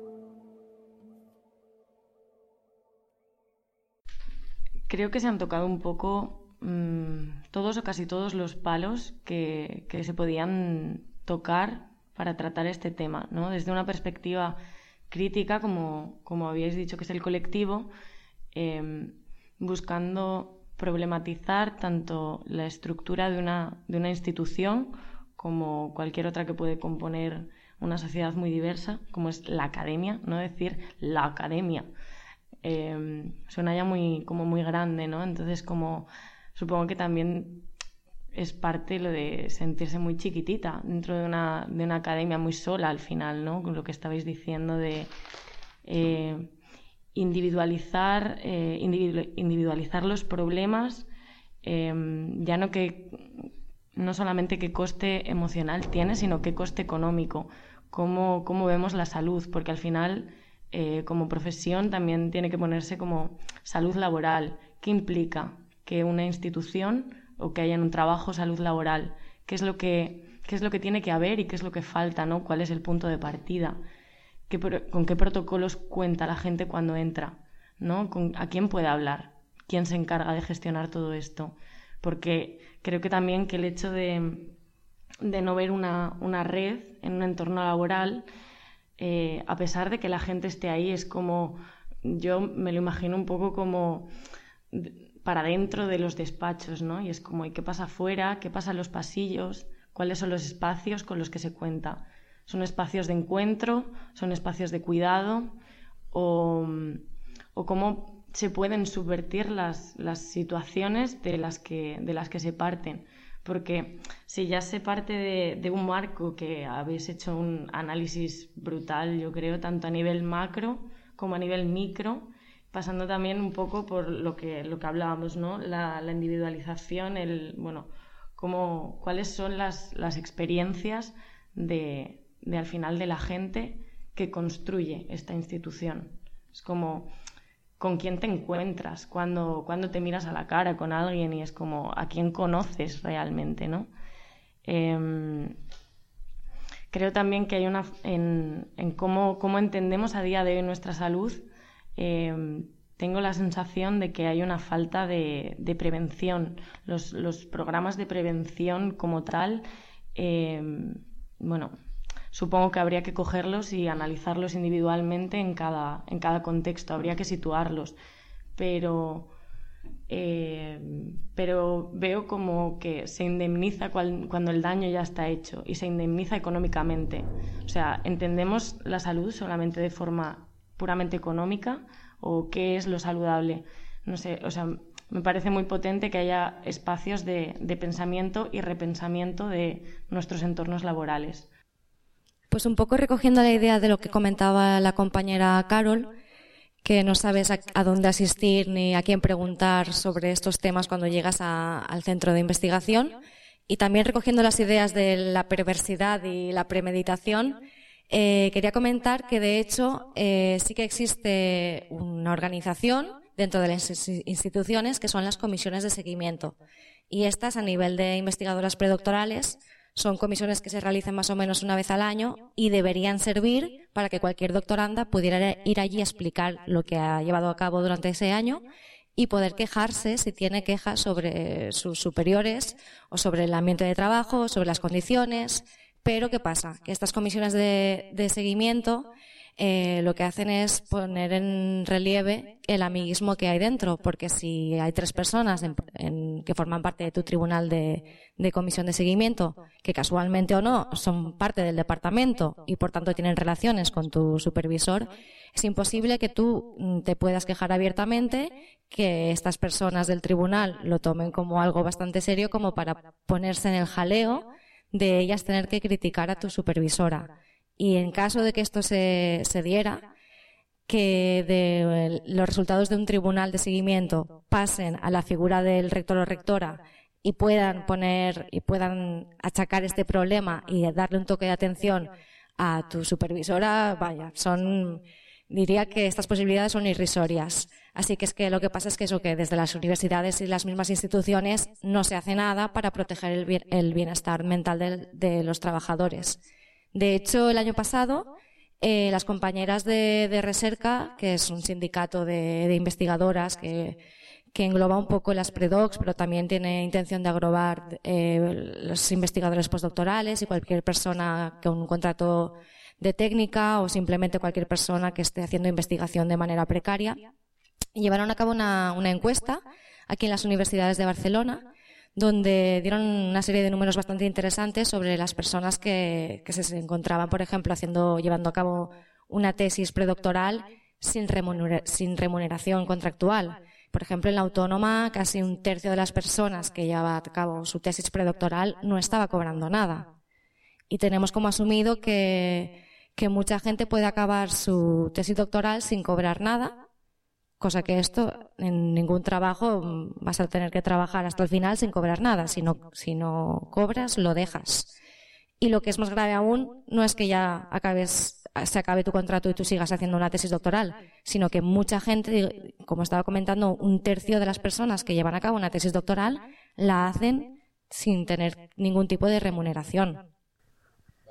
Creo que se han tocado un poco todos o casi todos los palos que se podían tocar para tratar este tema, ¿no? Desde una perspectiva crítica, como habíais dicho, que es el colectivo, buscando problematizar tanto la estructura de una institución como cualquier otra que puede componer una sociedad muy diversa, como es la academia, no decir la academia. Suena ya muy grande, ¿no? Entonces, supongo que también es parte lo de sentirse muy chiquitita dentro de una academia muy sola al final, ¿no? Con lo que estabais diciendo de individualizar los problemas, ya no solamente qué coste emocional tiene, sino qué coste económico, cómo vemos la salud, porque al final como profesión también tiene que ponerse como salud laboral. ¿Qué implica que una institución o que haya en un trabajo salud laboral? ¿Qué es lo que tiene que haber y qué es lo que falta, ¿no? ¿Cuál es el punto de partida? ¿Con qué protocolos cuenta la gente cuando entra? ¿no? ¿A quién puede hablar? ¿Quién se encarga de gestionar todo esto? Porque creo que también que el hecho de no ver una red en un entorno laboral, a pesar de que la gente esté ahí, es como, yo me lo imagino un poco como para dentro de los despachos, ¿no? Y es como, ¿y qué pasa afuera? ¿Qué pasa en los pasillos? ¿Cuáles son los espacios con los que se cuenta? ¿Son espacios de encuentro? ¿Son espacios de cuidado? ¿O cómo se pueden subvertir las situaciones de las que se parten? Porque si ya se parte de un marco que habéis hecho un análisis brutal, yo creo, tanto a nivel macro como a nivel micro, pasando también un poco por lo que hablábamos, ¿no? La individualización, cuáles son las experiencias de al final de la gente que construye esta institución. Es como, ¿con quién te encuentras cuando te miras a la cara con alguien y es como, ¿a quién conoces realmente, no? Creo también que hay en cómo entendemos a día de hoy nuestra salud. Tengo la sensación de que hay una falta de prevención. Los programas de prevención como tal, supongo que habría que cogerlos y analizarlos individualmente en cada contexto, habría que situarlos. Pero veo como que se indemniza cuando el daño ya está hecho y se indemniza económicamente. O sea, ¿entendemos la salud solamente de forma puramente económica o qué es lo saludable? No sé, o sea, me parece muy potente que haya espacios de pensamiento y repensamiento de nuestros entornos laborales. Pues un poco recogiendo la idea de lo que comentaba la compañera Carol, que no sabes a dónde asistir ni a quién preguntar sobre estos temas cuando llegas al centro de investigación, y también recogiendo las ideas de la perversidad y la premeditación, quería comentar que de hecho sí que existe una organización dentro de las instituciones que son las comisiones de seguimiento, y estas a nivel de investigadoras predoctorales son comisiones que se realizan más o menos una vez al año y deberían servir para que cualquier doctoranda pudiera ir allí a explicar lo que ha llevado a cabo durante ese año y poder quejarse si tiene quejas sobre sus superiores o sobre el ambiente de trabajo, sobre las condiciones. Pero ¿qué pasa? Que estas comisiones de seguimiento lo que hacen es poner en relieve el amiguismo que hay dentro, porque si hay 3 personas que forman parte de tu tribunal de comisión de seguimiento, que casualmente o no son parte del departamento y por tanto tienen relaciones con tu supervisor, es imposible que tú te puedas quejar abiertamente, que estas personas del tribunal lo tomen como algo bastante serio como para ponerse en el jaleo de ellas tener que criticar a tu supervisora. Y en caso de que esto se diera, que de los resultados de un tribunal de seguimiento pasen a la figura del rector o rectora y puedan achacar este problema y darle un toque de atención a tu supervisora, diría que estas posibilidades son irrisorias. Así que es que lo que pasa es que desde las universidades y las mismas instituciones no se hace nada para proteger el bienestar mental de los trabajadores. De hecho, el año pasado, las compañeras de Recerca, que es un sindicato de investigadoras que engloba un poco las predocs, pero también tiene intención de agrurar los investigadores postdoctorales y cualquier persona con un contrato de técnica o simplemente cualquier persona que esté haciendo investigación de manera precaria, llevaron a cabo una encuesta aquí en las universidades de Barcelona, donde dieron una serie de números bastante interesantes sobre las personas que se encontraban, por ejemplo, llevando a cabo una tesis predoctoral sin remuneración contractual. Por ejemplo, en la Autónoma, casi 1/3 de las personas que llevaba a cabo su tesis predoctoral no estaba cobrando nada. Y tenemos como asumido que mucha gente puede acabar su tesis doctoral sin cobrar nada, cosa que esto en ningún trabajo vas a tener que trabajar hasta el final sin cobrar nada. Si no cobras, lo dejas. Y lo que es más grave aún no es que ya se acabe tu contrato y tú sigas haciendo una tesis doctoral, sino que mucha gente, como estaba comentando, 1/3 de las personas que llevan a cabo una tesis doctoral la hacen sin tener ningún tipo de remuneración.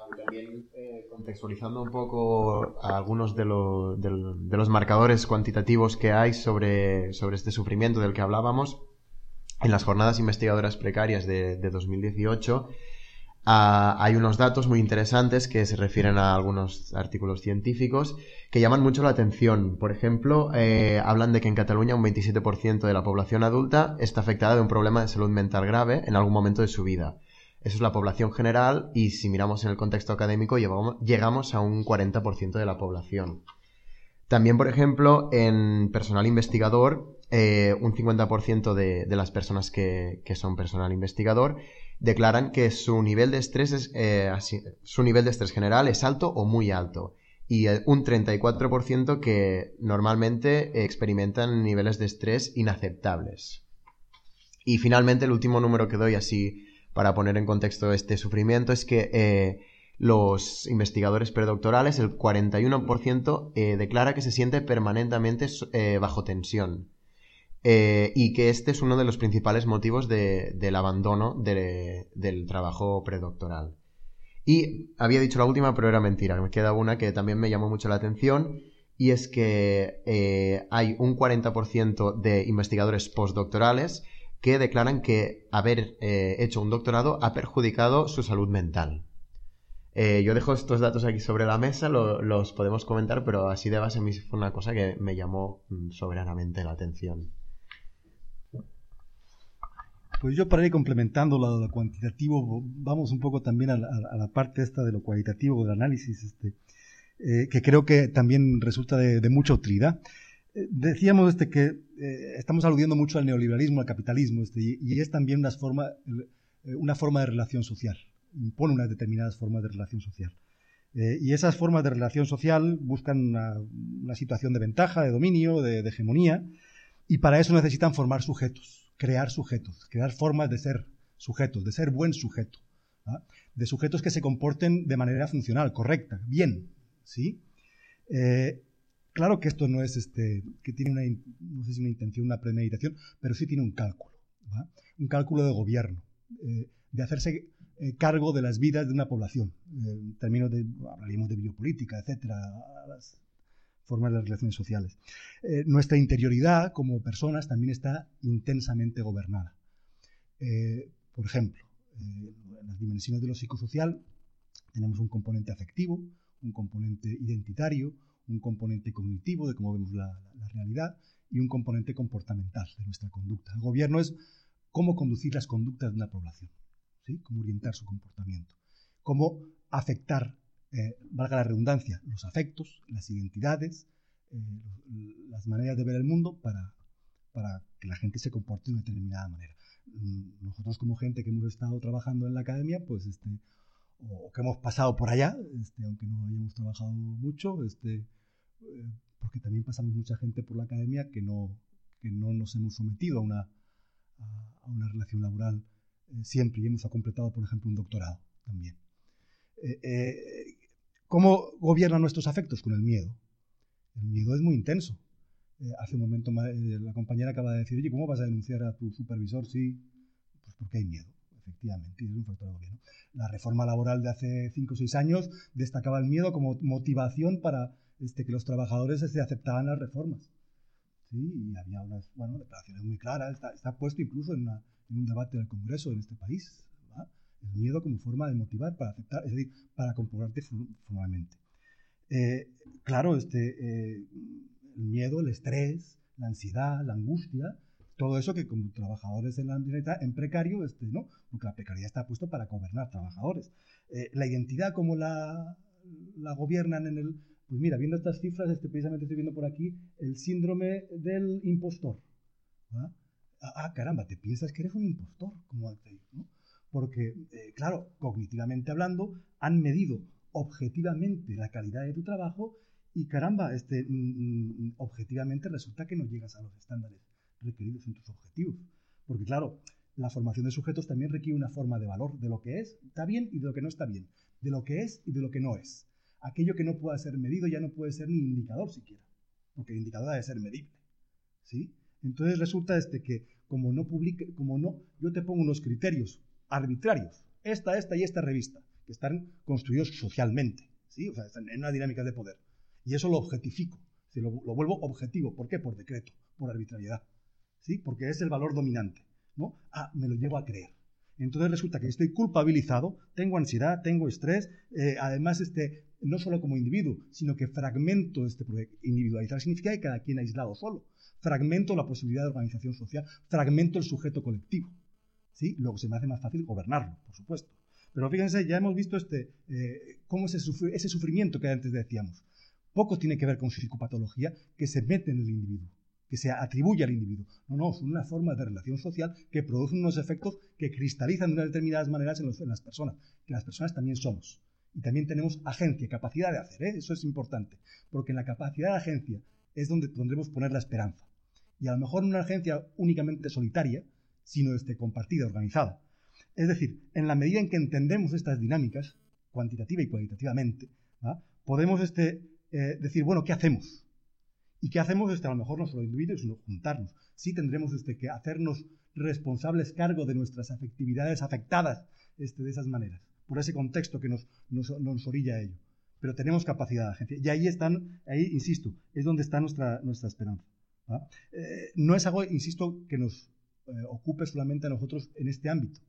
También contextualizando un poco algunos de los marcadores cuantitativos que hay sobre este sufrimiento del que hablábamos, en las jornadas investigadoras precarias de 2018 hay unos datos muy interesantes que se refieren a algunos artículos científicos que llaman mucho la atención. Por ejemplo, hablan de que en Cataluña un 27% de la población adulta está afectada de un problema de salud mental grave en algún momento de su vida. Eso es la población general y si miramos en el contexto académico llegamos a un 40% de la población. También, por ejemplo, en personal investigador, un 50% de las personas que son personal investigador declaran que su nivel de estrés general es alto o muy alto. Y un 34% que normalmente experimentan niveles de estrés inaceptables. Y finalmente, el último número que doy así para poner en contexto este sufrimiento es que los investigadores predoctorales, el 41% declara que se siente permanentemente bajo tensión. Y que este es uno de los principales motivos del abandono del trabajo predoctoral. Y había dicho la última, pero era mentira. Me queda una que también me llamó mucho la atención, y es que hay un 40% de investigadores postdoctorales que declaran que haber hecho un doctorado ha perjudicado su salud mental. Yo dejo estos datos aquí sobre la mesa, los podemos comentar, pero así de base a mí fue una cosa que me llamó soberanamente la atención. Pues yo, para ir complementando lo cuantitativo, vamos un poco también a la parte esta de lo cualitativo del análisis, que creo que también resulta de mucha utilidad. Decíamos que estamos aludiendo mucho al neoliberalismo, al capitalismo, y es también una forma de relación social, impone unas determinadas formas de relación social. Y esas formas de relación social buscan una situación de ventaja, de dominio, de hegemonía, y para eso necesitan formar sujetos. Crear formas de ser sujetos, de ser buen sujeto, ¿ah? De sujetos que se comporten de manera funcional, correcta, bien, ¿sí? Claro que esto no es que tiene no sé si una intención, una premeditación, pero sí tiene un cálculo, ¿va? Un cálculo de gobierno, de hacerse cargo de las vidas de una población, en términos hablaríamos de biopolítica, etcétera, las formas de relaciones sociales. Nuestra interioridad como personas también está intensamente gobernada. Por ejemplo, en las dimensiones de lo psicosocial tenemos un componente afectivo, un componente identitario, un componente cognitivo de cómo vemos la realidad y un componente comportamental de nuestra conducta. El gobierno es cómo conducir las conductas de una población, ¿sí? Cómo orientar su comportamiento, cómo afectar, valga la redundancia, los afectos, las identidades, las maneras de ver el mundo para que la gente se comporte de una determinada manera. Nosotros, como gente que hemos estado trabajando en la academia, pues o que hemos pasado por allá, aunque no hayamos trabajado mucho, porque también pasamos mucha gente por la academia que no nos hemos sometido a una relación laboral siempre, y hemos completado, por ejemplo, un doctorado también. ¿Cómo gobiernan nuestros afectos? Con el miedo. El miedo es muy intenso. Hace un momento la compañera acaba de decir, oye, ¿cómo vas a denunciar a tu supervisor? Sí, pues porque hay miedo, efectivamente, y es un factor de gobierno. La reforma laboral de hace 5 o 6 años destacaba el miedo como motivación para que los trabajadores aceptaban las reformas. ¿Sí? Y había unas declaraciones muy claras, está puesto incluso en un debate del Congreso en este país, ¿verdad? El miedo como forma de motivar para aceptar, es decir, para comportarte formalmente. Claro, el miedo, el estrés, la ansiedad, la angustia, todo eso que como trabajadores en precario, ¿no? Porque la precariedad está puesto para gobernar trabajadores. La identidad, ¿cómo la gobiernan pues mira, viendo estas cifras, precisamente estoy viendo por aquí el síndrome del impostor, ¿verdad? Caramba, te piensas que eres un impostor, ¿no? Porque, claro, cognitivamente hablando, han medido objetivamente la calidad de tu trabajo y, caramba, objetivamente resulta que no llegas a los estándares requeridos en tus objetivos. Porque, claro, la formación de sujetos también requiere una forma de valor de lo que está bien y de lo que no está bien, de lo que es y de lo que no es. Aquello que no pueda ser medido ya no puede ser ni indicador siquiera, porque el indicador ha de ser medible, ¿sí? Entonces resulta que yo te pongo unos criterios arbitrarios, esta y esta revista, que están construidos socialmente, ¿sí? O sea, están en una dinámica de poder. Y eso lo objetifico, ¿sí? Lo vuelvo objetivo. ¿Por qué? Por decreto, por arbitrariedad, ¿sí? Porque es el valor dominante, ¿no? Me lo llevo a creer. Entonces resulta que estoy culpabilizado, tengo ansiedad, tengo estrés, además no solo como individuo, sino que fragmento porque individualizar significa que cada quien aislado solo, fragmento la posibilidad de organización social, fragmento el sujeto colectivo, ¿sí? Luego se me hace más fácil gobernarlo, por supuesto. Pero fíjense, ya hemos visto cómo ese sufrimiento que antes decíamos. Poco tiene que ver con psicopatología que se mete en el individuo, que se atribuye al individuo. No, son una forma de relación social que producen unos efectos que cristalizan de unas determinadas maneras en las personas, que las personas también somos. Y también tenemos agencia, capacidad de hacer, eso es importante, porque en la capacidad de agencia es donde podremos poner la esperanza. Y a lo mejor no una agencia únicamente solitaria, sino compartida, organizada. Es decir, en la medida en que entendemos estas dinámicas, cuantitativa y cualitativamente, ¿va? Podemos decir, bueno, ¿qué hacemos? ¿Y qué hacemos? A lo mejor no solo individuos, sino juntarnos. Sí tendremos que hacernos responsables cargo de nuestras afectividades afectadas de esas maneras, por ese contexto que nos orilla a ello. Pero tenemos capacidad de agencia. Y ahí insisto, es donde está nuestra esperanza, ¿va? No es algo, insisto, que nos ocupe solamente a nosotros en este ámbito.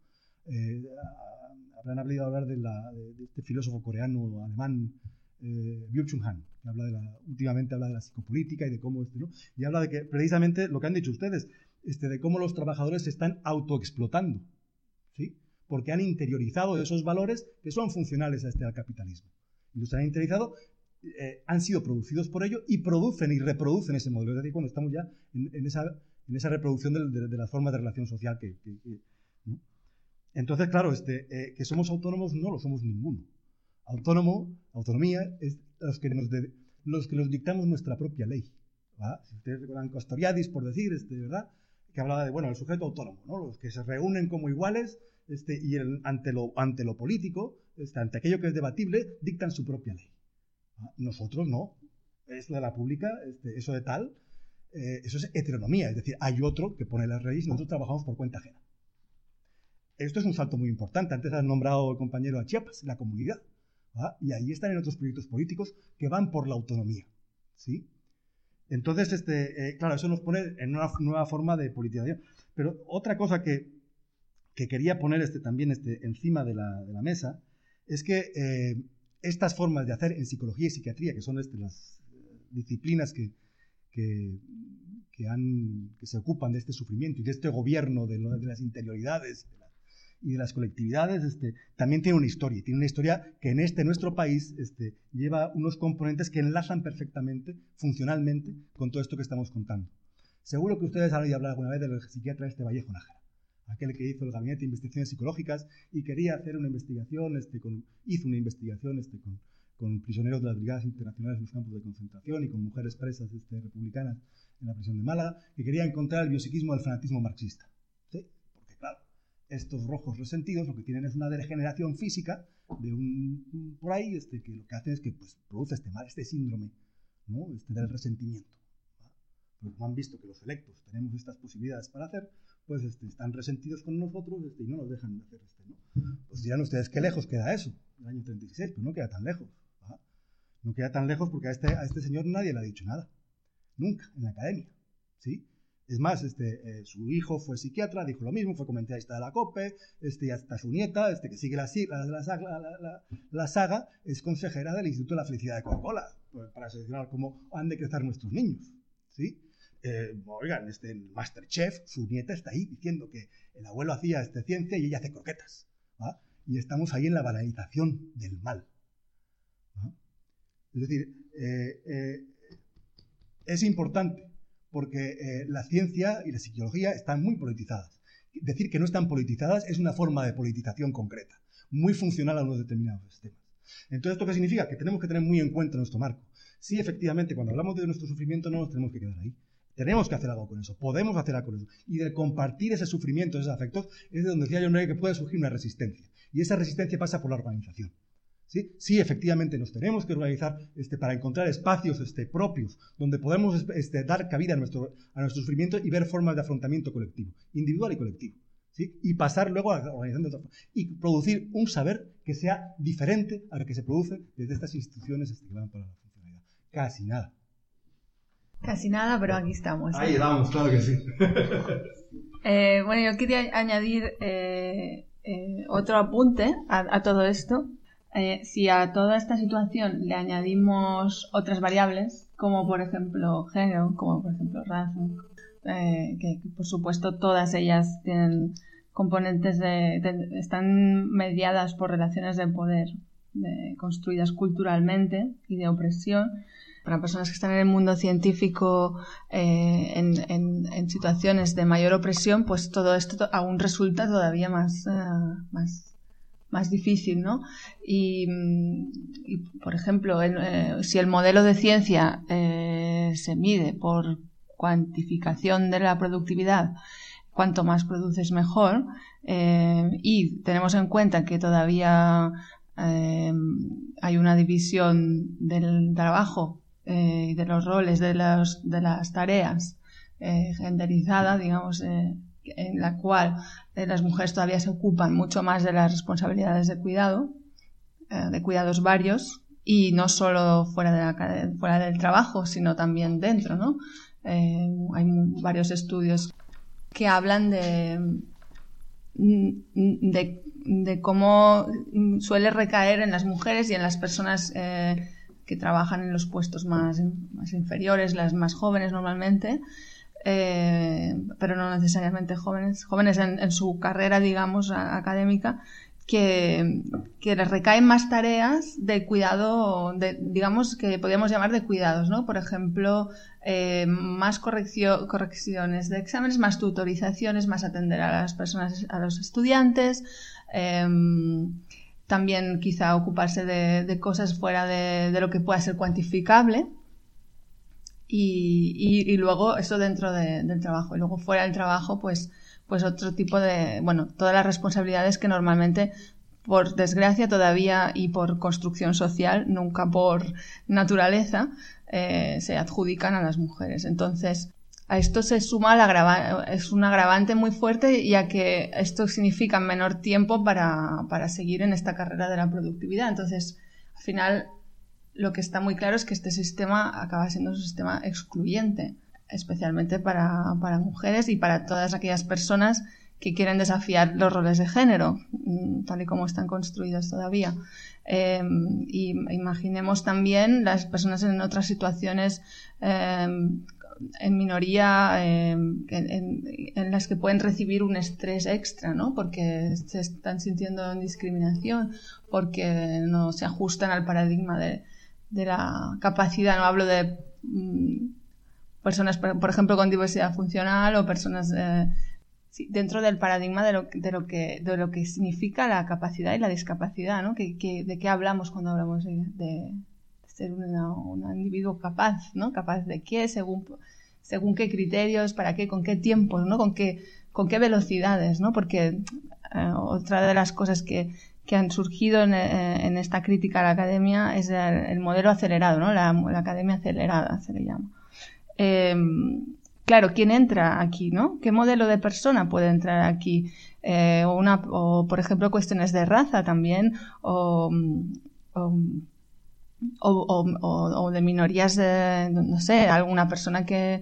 Habrán oído hablar de este filósofo coreano o alemán, Byung-Chul Han, que últimamente habla de la psicopolítica y de cómo ¿no? Y habla de que precisamente lo que han dicho ustedes, de cómo los trabajadores se están autoexplotando, ¿sí? Porque han interiorizado esos valores que son funcionales al capitalismo. Y los han interiorizado, han sido producidos por ello y producen y reproducen ese modelo. Es decir, cuando estamos ya en esa reproducción de las formas de relación social ¿no? Entonces, claro, que somos autónomos no lo somos ninguno. Autonomía es los que nos dictamos nuestra propia ley, ¿va? Si ustedes recuerdan Castoriadis, por decir, ¿verdad? Que hablaba de, el sujeto autónomo, ¿no? Los que se reúnen como iguales, y ante lo político, ante aquello que es debatible, dictan su propia ley. ¿Va? Nosotros no. Eso de la pública, eso de tal, eso es heteronomía, es decir, hay otro que pone las leyes y nosotros trabajamos por cuenta ajena. Esto es un salto muy importante. Antes has nombrado el compañero a Chiapas, la comunidad. ¿Va? Y ahí están en otros proyectos políticos que van por la autonomía, ¿sí? Entonces, claro, eso nos pone en una nueva forma de politización. Pero otra cosa que quería poner también encima de la mesa es que estas formas de hacer en psicología y psiquiatría, que son las disciplinas que se ocupan de este sufrimiento y de este gobierno de las interioridades y de las colectividades, también tiene una historia. Tiene una historia que en nuestro país lleva unos componentes que enlazan perfectamente, funcionalmente, con todo esto que estamos contando. Seguro que ustedes han oído hablar alguna vez del psiquiatra Vallejo Nájera, aquel que hizo el Gabinete de Investigaciones Psicológicas y quería hacer una investigación, hizo una investigación con prisioneros de las brigadas internacionales en los campos de concentración y con mujeres presas republicanas en la prisión de Málaga, que quería encontrar el biopsiquismo del fanatismo marxista. ¿Sí? Porque, claro, estos rojos resentidos lo que tienen es una degeneración física de por ahí, que lo que hacen es que produce este síndrome, ¿no? Del resentimiento. Porque como han visto que los electos tenemos estas posibilidades para hacer, pues están resentidos con nosotros y no nos dejan de hacer ¿no? Pues dirán ustedes, ¿qué lejos queda eso? El año 36, pero no queda tan lejos. ¿Va? No queda tan lejos porque a este señor nadie le ha dicho nada. Nunca, en la academia. ¿Sí? Es más, su hijo fue psiquiatra, dijo lo mismo, fue comentarista de la COPE, y hasta su nieta, que sigue la saga, es consejera del Instituto de la Felicidad de Coca-Cola, para asegurar cómo han de crecer nuestros niños. ¿Sí? Oigan, en Masterchef, su nieta está ahí diciendo que el abuelo hacía ciencia y ella hace croquetas. ¿Va? Y estamos ahí en la banalización del mal. ¿Va? Es decir, es importante porque la ciencia y la psicología están muy politizadas. Decir que no están politizadas es una forma de politización concreta, muy funcional a unos determinados sistemas. Entonces, ¿esto qué significa? Que tenemos que tener muy en cuenta nuestro marco. Sí, efectivamente, cuando hablamos de nuestro sufrimiento no nos tenemos que quedar ahí. Tenemos que hacer algo con eso, podemos hacer algo con eso. Y de compartir ese sufrimiento, esos afectos, es de donde decía yo que puede surgir una resistencia. Y esa resistencia pasa por la organización. ¿Sí? Sí, efectivamente, nos tenemos que organizar para encontrar espacios propios donde podemos dar cabida a nuestro sufrimiento y ver formas de afrontamiento colectivo, individual y colectivo. ¿sí? Y pasar luego a la organización de otra forma. Y producir un saber que sea diferente al que se produce desde estas instituciones que van para la funcionalidad. Casi nada. Casi nada, pero aquí estamos. Ahí vamos, claro que sí. Bueno, yo quería añadir otro apunte a todo esto. Si a toda esta situación le añadimos otras variables, como por ejemplo género, como por ejemplo raza, que por supuesto todas ellas tienen componentes están mediadas por relaciones de poder construidas culturalmente y de opresión. Para personas que están en el mundo científico en situaciones de mayor opresión, pues todo esto aún resulta todavía más difícil, ¿no? Y por ejemplo, si el modelo de ciencia se mide por cuantificación de la productividad, cuanto más produces mejor, y tenemos en cuenta que todavía hay una división del trabajo y de los roles de las tareas genderizada, digamos, en la cual las mujeres todavía se ocupan mucho más de las responsabilidades de cuidado, de cuidados varios, y no solo fuera del trabajo, sino también dentro, ¿no? Hay varios estudios que hablan de cómo suele recaer en las mujeres y en las personas que trabajan en los puestos más inferiores, las más jóvenes normalmente, pero no necesariamente jóvenes en su carrera, digamos, académica, que les recaen más tareas de cuidado, digamos, que podríamos llamar de cuidados, ¿no? Por ejemplo, más correcciones de exámenes, más tutorizaciones, más atender a las personas, a los estudiantes, también quizá ocuparse de cosas fuera de lo que pueda ser cuantificable. Y luego eso dentro del trabajo. Y luego fuera del trabajo, pues otro tipo de, todas las responsabilidades que normalmente, por desgracia todavía y por construcción social, nunca por naturaleza, se adjudican a las mujeres. Entonces, a esto se suma es un agravante muy fuerte, ya que esto significa menor tiempo para seguir en esta carrera de la productividad. Entonces, al final, lo que está muy claro es que este sistema acaba siendo un sistema excluyente, especialmente para mujeres y para todas aquellas personas que quieren desafiar los roles de género, tal y como están construidos todavía. Y imaginemos también las personas en otras situaciones en minoría, en las que pueden recibir un estrés extra, ¿no? Porque se están sintiendo en discriminación, porque no se ajustan al paradigma de la capacidad. No hablo de personas, por ejemplo, con diversidad funcional o personas dentro del paradigma de lo que significa la capacidad y la discapacidad, ¿no? ¿De qué hablamos cuando hablamos de ser un individuo capaz, ¿no? Capaz de qué, según qué criterios, para qué, con qué tiempos, ¿no? Con qué velocidades, ¿no? Porque otra de las cosas que han surgido en esta crítica a la academia es el modelo acelerado, ¿no? La academia acelerada se le llama. Claro, ¿quién entra aquí, no? ¿Qué modelo de persona puede entrar aquí? O por ejemplo, cuestiones de raza también, o de minorías no sé, alguna persona que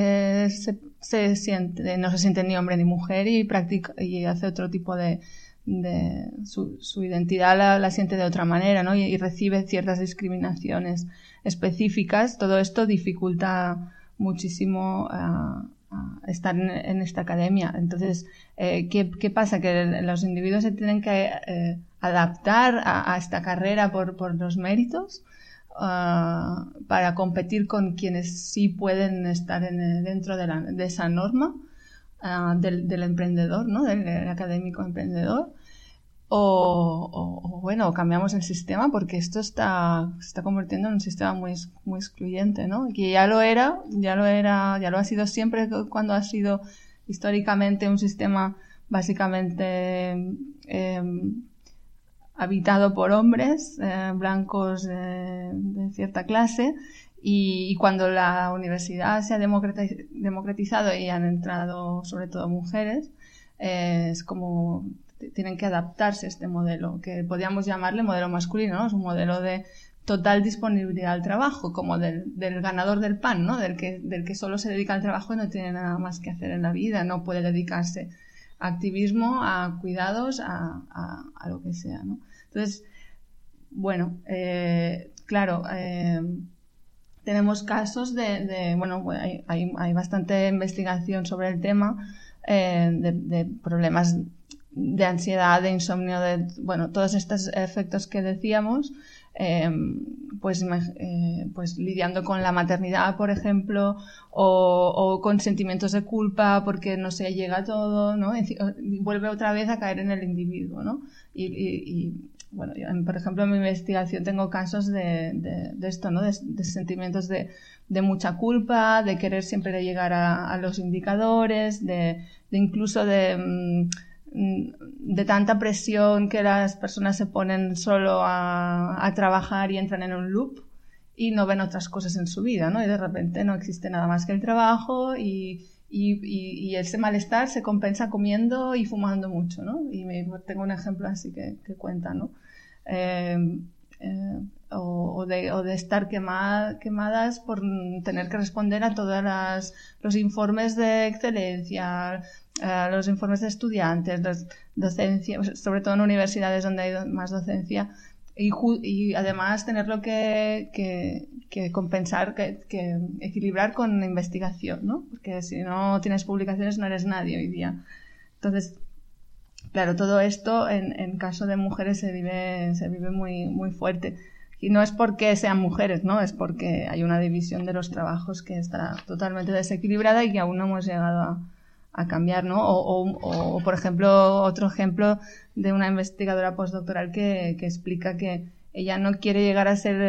no se siente ni hombre ni mujer y hace otro tipo de su identidad la siente de otra manera, ¿no? Y recibe ciertas discriminaciones específicas. Todo esto dificulta muchísimo estar en esta academia. Entonces, ¿qué pasa? Que los individuos se tienen que adaptar a esta carrera por los méritos para competir con quienes sí pueden estar dentro de esa norma del emprendedor, ¿no? Del académico emprendedor. O cambiamos el sistema, porque esto se está convirtiendo en un sistema muy, muy excluyente, ¿no? Que ya lo ha sido siempre, cuando ha sido históricamente un sistema básicamente habitado por hombres blancos de cierta clase, y cuando la universidad se ha democratizado y han entrado sobre todo mujeres, es como tienen que adaptarse a este modelo, que podríamos llamarle modelo masculino, ¿no? Es un modelo de total disponibilidad al trabajo, como del ganador del pan, ¿no? Del que solo se dedica al trabajo y no tiene nada más que hacer en la vida, no puede dedicarse a activismo, a cuidados, a lo que sea, ¿no? Entonces, bueno, claro, tenemos casos bueno, hay bastante investigación sobre el tema, de problemas de ansiedad, de insomnio, de, bueno, todos estos efectos que decíamos, pues lidiando con la maternidad, por ejemplo, o con sentimientos de culpa porque no se llega a todo, ¿no? Vuelve otra vez a caer en el individuo, ¿no? Y bueno, yo, por ejemplo, en mi investigación tengo casos de esto, ¿no? De sentimientos de mucha culpa, de querer siempre llegar a los indicadores, de incluso de tanta presión que las personas se ponen solo a trabajar y entran en un loop y no ven otras cosas en su vida, ¿no? Y de repente no existe nada más que el trabajo y ese malestar se compensa comiendo y fumando mucho, ¿no? Y tengo un ejemplo así que cuenta, ¿no? O de estar quemadas por tener que responder a todos los informes de excelencia, los informes de estudiantes, docencia, sobre todo en universidades donde hay más docencia, y además tenerlo que compensar, que equilibrar con investigación, ¿no? Porque si no tienes publicaciones no eres nadie hoy día. Entonces, claro, todo esto en caso de mujeres se vive muy, muy fuerte. Y no es porque sean mujeres, ¿no? Es porque hay una división de los trabajos que está totalmente desequilibrada y que aún no hemos llegado a cambiar, ¿no? O, por ejemplo, otro ejemplo de una investigadora postdoctoral que explica que ella no quiere llegar a ser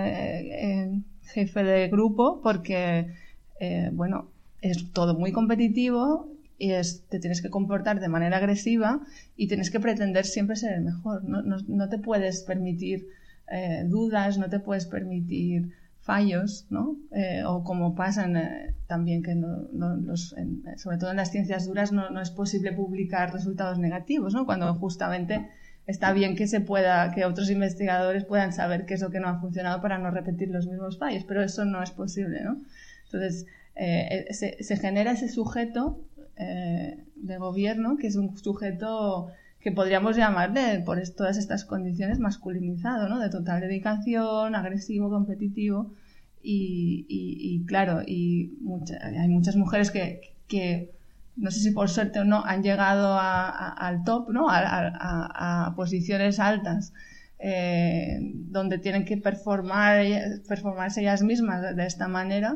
jefe de grupo porque, bueno, es todo muy competitivo y te tienes que comportar de manera agresiva y tienes que pretender siempre ser el mejor. No te puedes permitir dudas, no te puedes permitir fallos, ¿no? O como pasan también que sobre todo en las ciencias duras no es posible publicar resultados negativos, ¿no? Cuando justamente está bien que otros investigadores puedan saber qué es lo que no ha funcionado para no repetir los mismos fallos, pero eso no es posible, ¿no? Entonces se genera ese sujeto de gobierno que es un sujeto que podríamos llamarle, por todas estas condiciones, masculinizado, ¿no? De total dedicación, agresivo, competitivo. Y claro, hay muchas mujeres que no sé si por suerte o no, han llegado al top, ¿no? A posiciones altas, donde tienen que performarse ellas mismas de esta manera.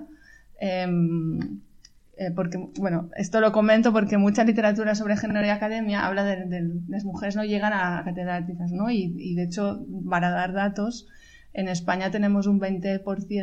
Porque, bueno, esto lo comento porque mucha literatura sobre género y academia habla de las mujeres no llegan a catedráticas, ¿no? Y de hecho, para dar datos, en España tenemos un 20%,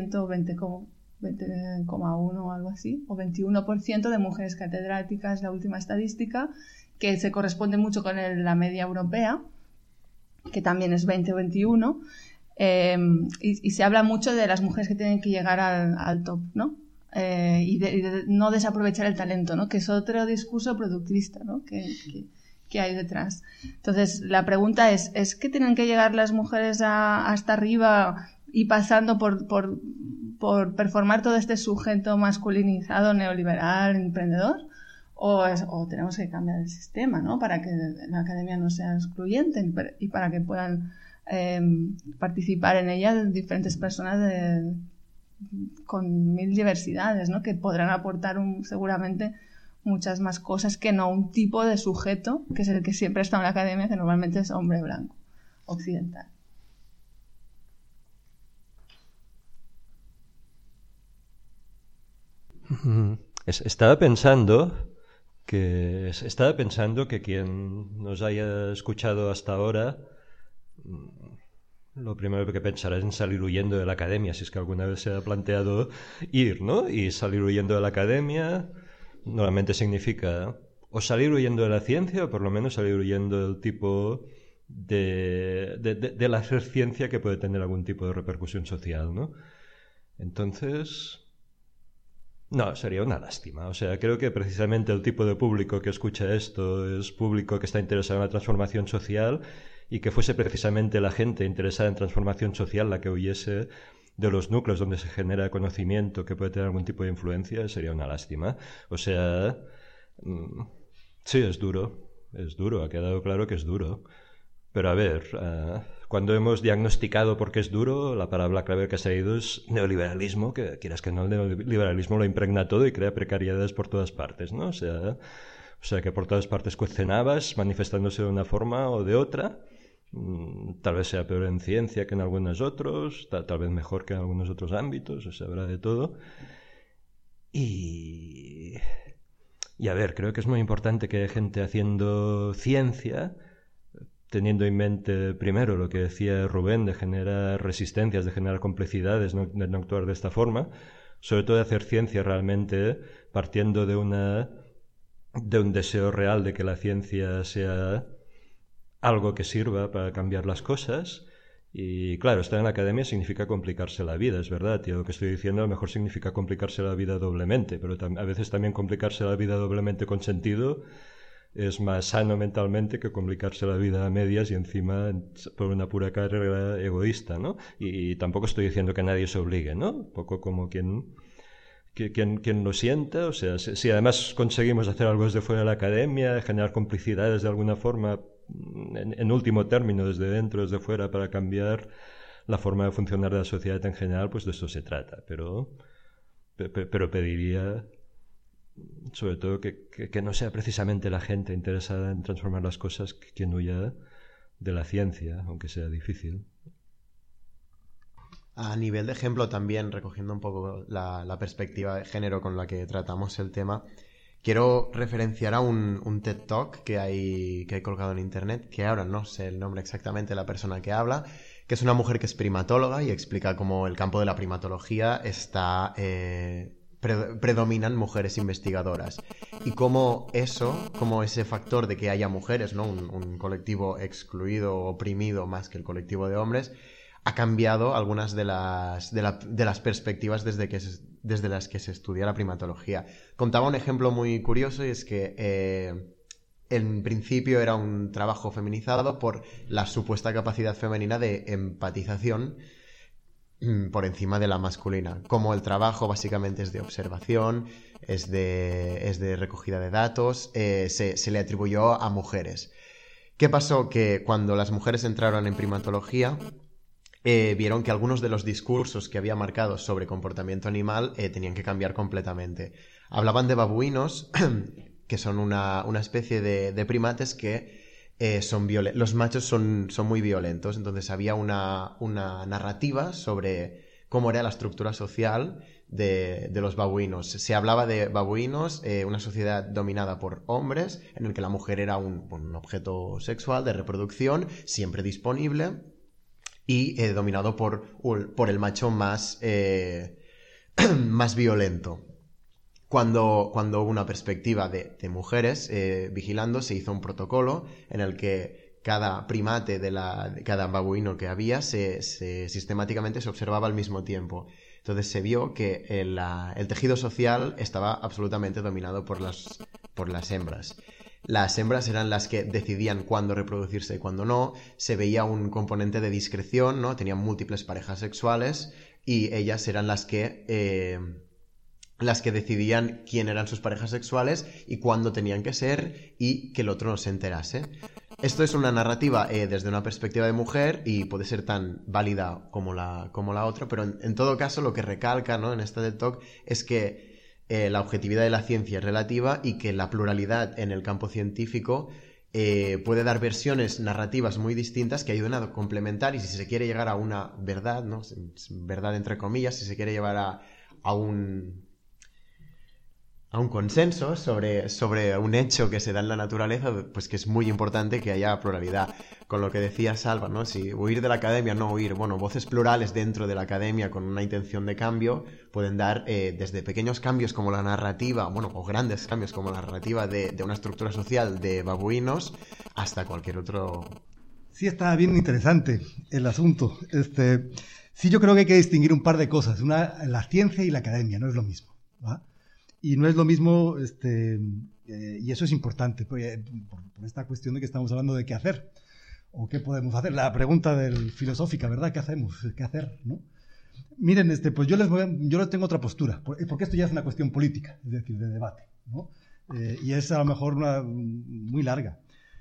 20,1 o algo así, o 21% de mujeres catedráticas, la última estadística, que se corresponde mucho con la media europea, que también es 20 o 21, y se habla mucho de las mujeres que tienen que llegar al top, ¿no? Y de no desaprovechar el talento, ¿no? Que es otro discurso productivista, ¿no? que hay detrás. Entonces, la pregunta es que tienen que llegar las mujeres hasta arriba y pasando por performar todo este sujeto masculinizado, neoliberal, emprendedor, o tenemos que cambiar el sistema, ¿no? Para que la academia no sea excluyente y para que puedan participar en ella diferentes personas con mil diversidades, ¿no? Que podrán aportar seguramente muchas más cosas que no un tipo de sujeto, que es el que siempre está en la academia, que normalmente es hombre blanco, occidental. Estaba pensando que quien nos haya escuchado hasta ahora, lo primero que pensará es en salir huyendo de la academia, si es que alguna vez se ha planteado ir, ¿no? Y salir huyendo de la academia normalmente significa o salir huyendo de la ciencia o por lo menos salir huyendo del tipo de hacer ciencia que puede tener algún tipo de repercusión social, ¿no? Entonces, No, sería una lástima. O sea, creo que precisamente el tipo de público que escucha esto es público que está interesado en la transformación social, y que fuese precisamente la gente interesada en transformación social la que huyese de los núcleos donde se genera conocimiento que puede tener algún tipo de influencia, sería una lástima. O sea, sí, es duro, ha quedado claro que es duro. Pero a ver, cuando hemos diagnosticado por qué es duro, la palabra clave que ha salido es neoliberalismo, que quieras que no, el neoliberalismo lo impregna todo y crea precariedades por todas partes, ¿no? O sea que por todas partes cuecen habas, manifestándose de una forma o de otra. Tal vez sea peor en ciencia que en algunos otros, tal vez mejor que en algunos otros ámbitos, o sea, habrá de todo. Y a ver, creo que es muy importante que haya gente haciendo ciencia, teniendo en mente primero lo que decía Rubén, de generar resistencias, de generar complicidades, de no actuar de esta forma, sobre todo de hacer ciencia realmente partiendo de un deseo real de que la ciencia sea algo que sirva para cambiar las cosas. Y claro, estar en la academia significa complicarse la vida, es verdad, y lo que estoy diciendo a lo mejor significa complicarse la vida doblemente, pero a veces también complicarse la vida doblemente con sentido es más sano mentalmente que complicarse la vida a medias y encima por una pura carrera egoísta, ¿no? Y tampoco estoy diciendo que nadie se obligue, ¿no? Un poco como quien lo sienta, o sea, si además conseguimos hacer algo desde fuera de la academia, generar complicidades de alguna forma, en último término, desde dentro, desde fuera, para cambiar la forma de funcionar de la sociedad en general, pues de eso se trata. Pero pediría, sobre todo, que no sea precisamente la gente interesada en transformar las cosas quien huya de la ciencia, aunque sea difícil. A nivel de ejemplo también, recogiendo un poco la perspectiva de género con la que tratamos el tema, quiero referenciar a un TED Talk que hay colgado en internet, que ahora no sé el nombre exactamente de la persona que habla, que es una mujer que es primatóloga y explica cómo el campo de la primatología está... predominan mujeres investigadoras, y cómo ese factor de que haya mujeres, ¿no? un colectivo excluido o oprimido más que el colectivo de hombres, ha cambiado algunas de las perspectivas desde las que se estudia la primatología. Contaba un ejemplo muy curioso, y es que en principio era un trabajo feminizado por la supuesta capacidad femenina de empatización por encima de la masculina. Como el trabajo básicamente es de observación, es de recogida de datos, se le atribuyó a mujeres. ¿Qué pasó? Que cuando las mujeres entraron en primatología, vieron que algunos de los discursos que había marcados sobre comportamiento animal tenían que cambiar completamente. Hablaban de babuinos, que son una especie de primates que los machos son muy violentos. Entonces había una narrativa sobre cómo era la estructura social de los babuinos. Se hablaba de babuinos, una sociedad dominada por hombres, en el que la mujer era un objeto sexual de reproducción, siempre disponible, y dominado por el macho más violento. Cuando hubo una perspectiva de mujeres vigilando, se hizo un protocolo en el que cada primate cada babuino que había sistemáticamente se observaba al mismo tiempo. Entonces se vio que el tejido social estaba absolutamente dominado por las hembras. Las hembras eran las que decidían cuándo reproducirse y cuándo no. Se veía un componente de discreción, ¿no? Tenían múltiples parejas sexuales y ellas eran las que decidían quién eran sus parejas sexuales y cuándo tenían que ser, y que el otro no se enterase. Esto es una narrativa desde una perspectiva de mujer y puede ser tan válida como la otra, pero en todo caso lo que recalca, ¿no? en este TED Talk es que la objetividad de la ciencia es relativa y que la pluralidad en el campo científico puede dar versiones narrativas muy distintas que ayuden a complementar, y si se quiere llegar a una verdad, ¿no? Verdad entre comillas, si se quiere llevar a un consenso sobre un hecho que se da en la naturaleza, pues que es muy importante que haya pluralidad. Con lo que decía Salva, ¿no? Si huir de la academia, no huir. Bueno, voces plurales dentro de la academia con una intención de cambio pueden dar desde pequeños cambios como la narrativa, o grandes cambios como la narrativa de una estructura social de babuinos, hasta cualquier otro. Sí, está bien interesante el asunto. Sí, yo creo que hay que distinguir un par de cosas. La ciencia y la academia no es lo mismo, ¿va? Y no es lo mismo, y eso es importante, por esta cuestión de que estamos hablando de qué hacer, o qué podemos hacer. La pregunta filosófica, ¿verdad? ¿Qué hacemos? ¿Qué hacer? ¿No? Miren, pues yo les tengo otra postura, porque esto ya es una cuestión política, es decir, de debate, ¿no? Y es a lo mejor muy larga.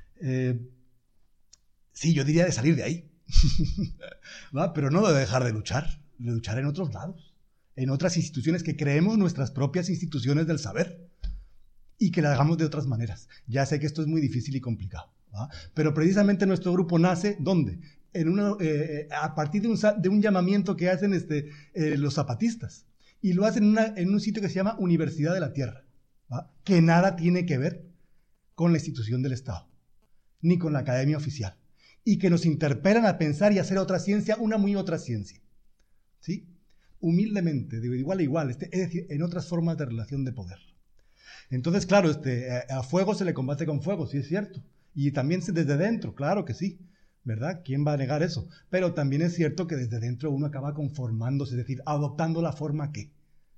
Sí, yo diría de salir de ahí, ¿va? Pero no de dejar de luchar en otros lados, en otras instituciones, que creemos nuestras propias instituciones del saber y que la hagamos de otras maneras. Ya sé que esto es muy difícil y complicado, ¿va? Pero precisamente nuestro grupo nace, ¿dónde? A partir de un llamamiento que hacen los zapatistas, y lo hacen en un sitio que se llama Universidad de la Tierra, ¿va? Que nada tiene que ver con la institución del Estado, ni con la academia oficial, y que nos interpelan a pensar y hacer otra ciencia, una muy otra ciencia, ¿sí? Humildemente, de igual a igual, es decir, en otras formas de relación de poder. Entonces, claro, a fuego se le combate con fuego, sí es cierto, y también desde dentro, claro que sí, ¿verdad? ¿Quién va a negar eso? Pero también es cierto que desde dentro uno acaba conformándose, es decir, adoptando la forma que.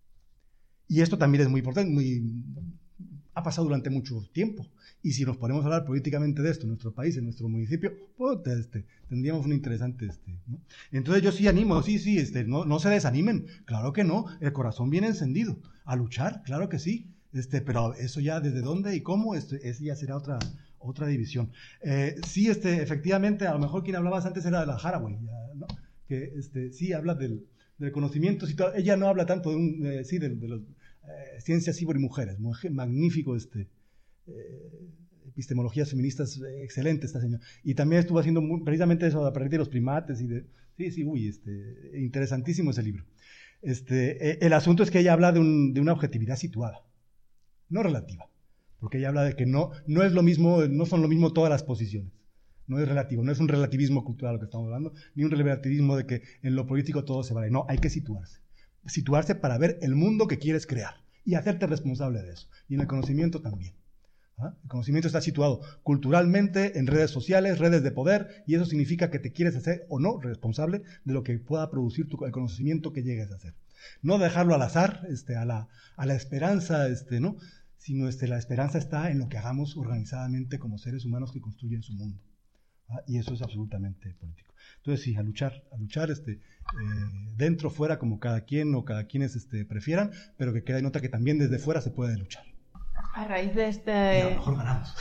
Y esto también es muy importante, ha pasado durante mucho tiempo. Y si nos ponemos a hablar políticamente de esto en nuestro país, en nuestro municipio, pues tendríamos un interesante... ¿no? Entonces yo sí animo, no se desanimen, claro que no, el corazón viene encendido, a luchar, claro que sí, pero eso ya desde dónde y cómo, ese ya será otra división. Sí, efectivamente, a lo mejor quien hablabas antes era de la Haraway, ¿no? Que sí habla del conocimiento, ella no habla tanto de las ciencias cibor y mujeres, magnífico epistemologías feministas, excelente esta señora, y también estuvo haciendo precisamente eso a partir de los primates y interesantísimo ese libro. El asunto es que ella habla de una objetividad situada, no relativa, porque ella habla de que no es lo mismo, no son lo mismo todas las posiciones, no es relativo, no es un relativismo cultural lo que estamos hablando, ni un relativismo de que en lo político todo se vale, no, hay que situarse para ver el mundo que quieres crear y hacerte responsable de eso, y en el conocimiento también. El conocimiento está situado culturalmente en redes sociales, redes de poder, y eso significa que te quieres hacer o no responsable de lo que pueda producir el conocimiento que llegues a hacer. No dejarlo al azar, a la esperanza, ¿no? Sino la esperanza está en lo que hagamos organizadamente como seres humanos que construyen su mundo. Y eso es absolutamente político. Entonces sí, a luchar dentro, fuera, como cada quien prefieran, pero que quede nota que también desde fuera se puede luchar. A raíz de Y a lo mejor ganamos.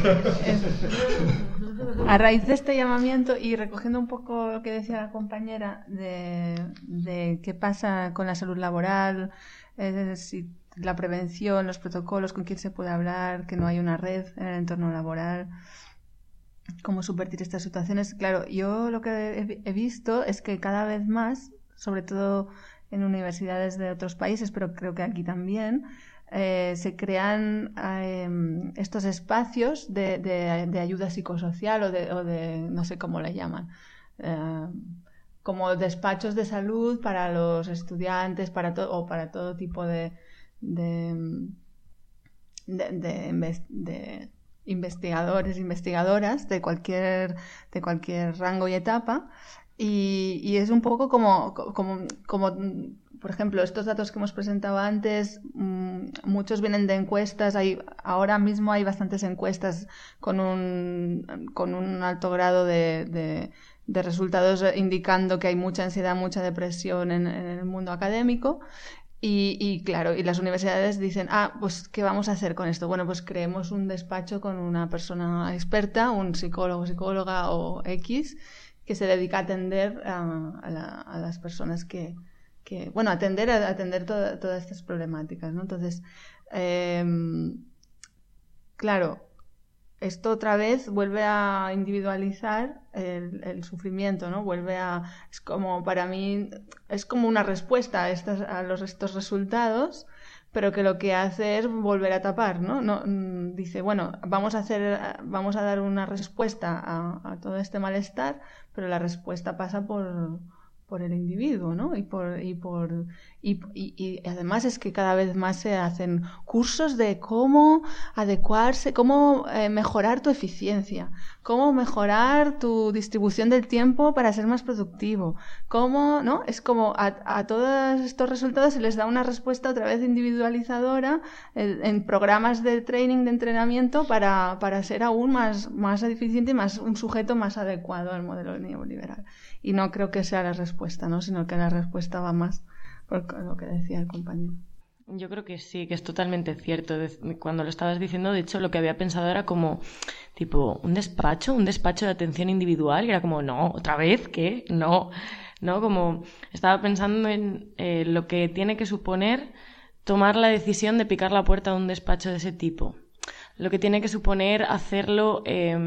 A raíz de este llamamiento y recogiendo un poco lo que decía la compañera de qué pasa con la salud laboral, si la prevención, los protocolos, con quién se puede hablar, que no hay una red en el entorno laboral, cómo subvertir estas situaciones. Claro, yo lo que he visto es que cada vez más, sobre todo en universidades de otros países, pero creo que aquí también, se crean estos espacios de ayuda psicosocial o de no sé cómo le llaman, como despachos de salud para los estudiantes, o para todo tipo de investigadores, investigadoras de cualquier rango y etapa, y es un poco como por ejemplo, estos datos que hemos presentado antes, muchos vienen de encuestas. Ahora mismo hay bastantes encuestas con un alto grado de resultados indicando que hay mucha ansiedad, mucha depresión en el mundo académico. Y claro, y las universidades dicen, pues ¿qué vamos a hacer con esto? Bueno, pues creemos un despacho con una persona experta, un psicólogo, psicóloga o X, que se dedica a atender a las personas atender todas estas problemáticas, ¿no? Entonces, claro, esto otra vez vuelve a individualizar el sufrimiento, ¿no? Es como, para mí, es como una respuesta a estos resultados, pero que lo que hace es volver a tapar, ¿no? Dice, bueno, vamos a dar una respuesta a todo este malestar, pero la respuesta pasa por el individuo, ¿no? Y además es que cada vez más se hacen cursos de cómo adecuarse, cómo mejorar tu eficiencia, cómo mejorar tu distribución del tiempo para ser más productivo, cómo, ¿no? Es como a todos estos resultados se les da una respuesta otra vez individualizadora en programas de training, de entrenamiento para ser aún más eficiente y un sujeto más adecuado al modelo neoliberal. Y no creo que sea la respuesta, ¿no? Sino que la respuesta va más por lo que decía el compañero. Yo creo que sí, que es totalmente cierto. Cuando lo estabas diciendo, de hecho, lo que había pensado era como, tipo, un despacho de atención individual, y era como, no, ¿otra vez? ¿Qué? No, como estaba pensando en lo que tiene que suponer tomar la decisión de picar la puerta de un despacho de ese tipo. Lo que tiene que suponer hacerlo,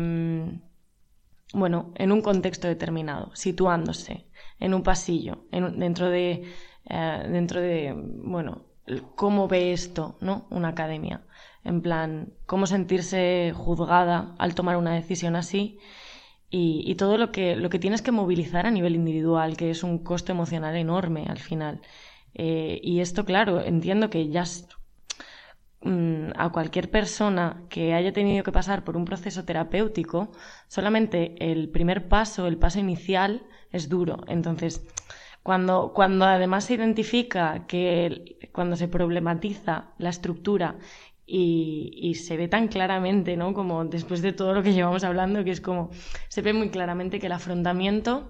bueno, en un contexto determinado, situándose en un pasillo, dentro de, bueno, cómo ve esto, ¿no? Una academia. En plan, cómo sentirse juzgada al tomar una decisión así y todo lo que tienes que movilizar a nivel individual, que es un costo emocional enorme al final. Y esto, claro, entiendo que ya a cualquier persona que haya tenido que pasar por un proceso terapéutico, solamente el primer paso, el paso inicial, es duro. Entonces, cuando además se identifica que cuando se problematiza la estructura y se ve tan claramente, ¿no? Como después de todo lo que llevamos hablando, que es como se ve muy claramente que el afrontamiento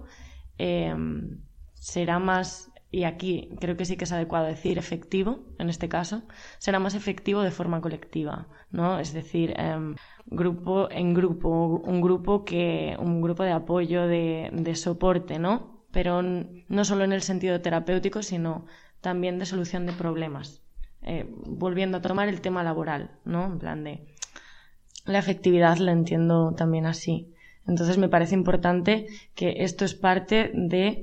será más, y aquí creo que sí que es adecuado decir efectivo, en este caso, será más efectivo de forma colectiva, ¿no? Es decir, grupo en grupo, un grupo de apoyo, de soporte, ¿no? Pero no solo en el sentido terapéutico, sino también de solución de problemas. Volviendo a tomar el tema laboral, ¿no? En plan de la efectividad la entiendo también así. Entonces me parece importante que esto es parte de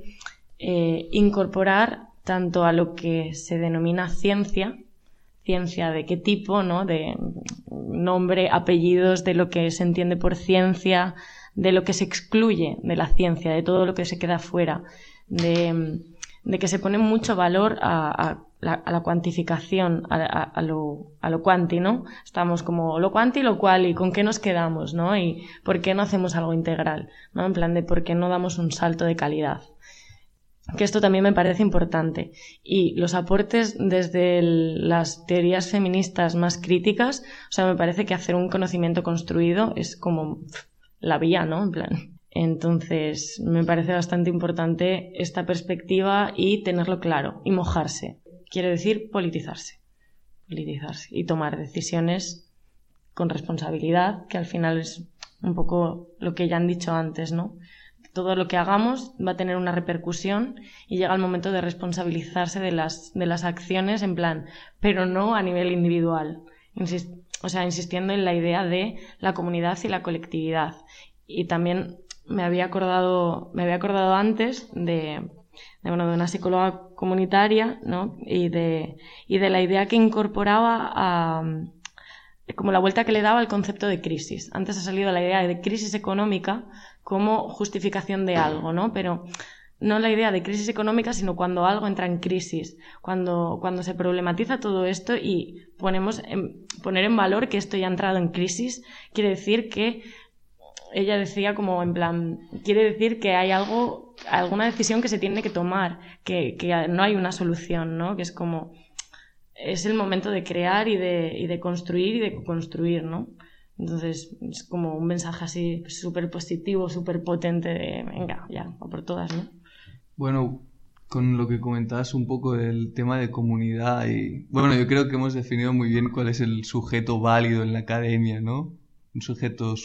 incorporar tanto a lo que se denomina ciencia de qué tipo, ¿no? De nombre, apellidos, de lo que se entiende por ciencia, de lo que se excluye de la ciencia, de todo lo que se queda fuera, de que se pone mucho valor a la cuantificación, a lo cuanti, ¿no? Estamos como lo cuanti y lo cual, y con qué nos quedamos, ¿no? Y por qué no hacemos algo integral, ¿no? En plan de por qué no damos un salto de calidad. Que esto también me parece importante. Y los aportes desde las teorías feministas más críticas, o sea, me parece que hacer un conocimiento construido es como la vía, ¿no? En plan. Entonces, me parece bastante importante esta perspectiva y tenerlo claro y mojarse. Quiero decir, politizarse y tomar decisiones con responsabilidad, que al final es un poco lo que ya han dicho antes, ¿no? Todo lo que hagamos va a tener una repercusión y llega el momento de responsabilizarse de las acciones en plan, pero no a nivel individual. Insistiendo en la idea de la comunidad y la colectividad. Y también me había acordado antes de una psicóloga comunitaria, ¿no? Y de la idea que incorporaba como la vuelta que le daba al concepto de crisis. Antes ha salido la idea de crisis económica como justificación de algo, ¿no? Pero no la idea de crisis económica, sino cuando algo entra en crisis, cuando se problematiza todo esto y poner en valor que esto ya ha entrado en crisis, quiere decir que ella decía como en plan, quiere decir que hay alguna decisión que se tiene que tomar, que no hay una solución, ¿no? Que es como, es el momento de crear y de construir y de construir, ¿no? Entonces es como un mensaje así súper positivo, súper potente de venga, ya, a por todas, ¿no? Bueno, con lo que comentabas un poco del tema de comunidad y... Bueno, yo creo que hemos definido muy bien cuál es el sujeto válido en la academia, ¿no? Un sujeto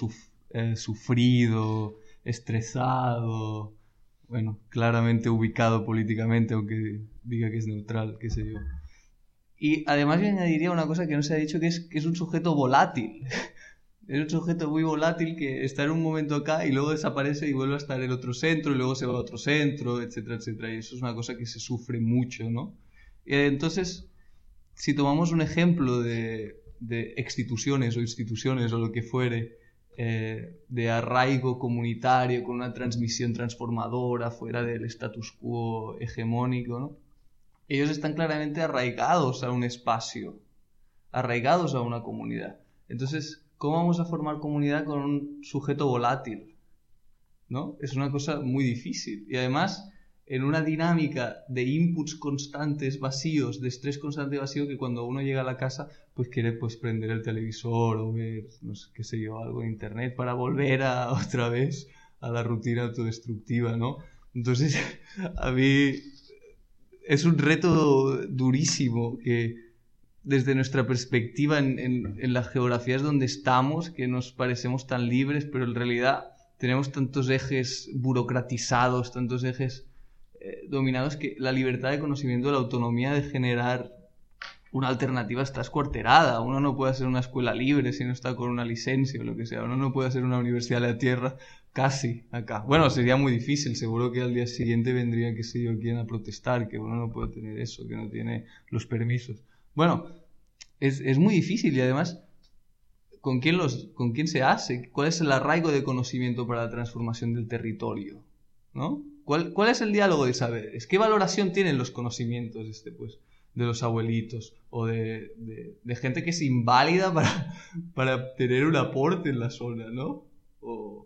sufrido, estresado, bueno, claramente ubicado políticamente, aunque diga que es neutral, qué sé yo. Y además yo añadiría una cosa que no se ha dicho, que es un sujeto volátil. Es un sujeto muy volátil que está en un momento acá y luego desaparece y vuelve a estar en otro centro y luego se va a otro centro, etcétera, etcétera. Y eso es una cosa que se sufre mucho, ¿no? Entonces, si tomamos un ejemplo de instituciones o lo que fuere, de arraigo comunitario con una transmisión transformadora fuera del status quo hegemónico, ¿no? Ellos están claramente arraigados a un espacio, arraigados a una comunidad. Entonces, ¿cómo vamos a formar comunidad con un sujeto volátil? ¿No? Es una cosa muy difícil. Y además, en una dinámica de inputs constantes vacíos, de estrés constante vacío, que cuando uno llega a la casa, pues quiere pues prender el televisor o ver, no sé, qué sé yo, algo en internet para volver otra vez a la rutina autodestructiva, ¿no? Entonces, a mí es un reto durísimo que desde nuestra perspectiva en las geografías donde estamos, que nos parecemos tan libres, pero en realidad tenemos tantos ejes burocratizados, tantos ejes dominados, que la libertad de conocimiento, la autonomía de generar una alternativa está escuarterada. Uno no puede hacer una escuela libre si no está con una licencia o lo que sea. Uno no puede hacer una universidad de la tierra casi acá. Bueno, sería muy difícil. Seguro que al día siguiente vendría, qué sé yo, quién a protestar, que uno no puede tener eso, que no tiene los permisos. Bueno, es muy difícil. Y además, ¿con quién se hace? ¿Cuál es el arraigo de conocimiento para la transformación del territorio? ¿No? ¿Cuál es el diálogo de saberes? ¿Qué valoración tienen los conocimientos de los abuelitos o de gente que es inválida para tener un aporte en la zona, ¿no? O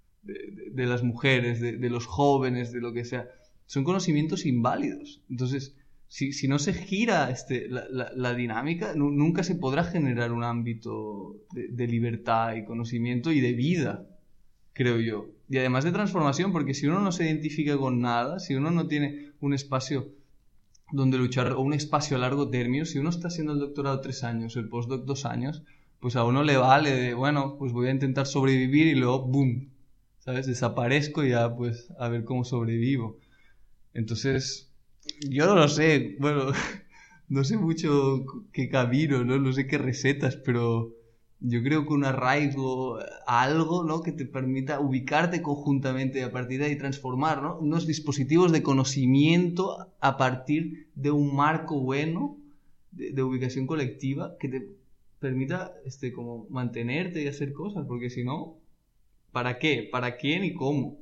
de las mujeres, de los jóvenes, de lo que sea. Son conocimientos inválidos. Entonces, si no se gira la dinámica, nunca se podrá generar un ámbito de libertad y conocimiento y de vida, creo yo. Y además de transformación, porque si uno no se identifica con nada, si uno no tiene un espacio donde luchar, o un espacio a largo término, si uno está haciendo el doctorado 3 años, el postdoc 2 años, pues a uno le vale de, bueno, pues voy a intentar sobrevivir y luego, boom, ¿sabes? Desaparezco y ya, pues, a ver cómo sobrevivo. Entonces, yo no lo sé, bueno, no sé mucho qué camino, ¿no? No sé qué recetas, pero yo creo que un arraigo a algo, ¿no? Que te permita ubicarte conjuntamente a partir de ahí transformar, ¿no? Unos dispositivos de conocimiento a partir de un marco bueno de ubicación colectiva que te permita como mantenerte y hacer cosas, porque si no, ¿para qué? ¿Para quién y cómo?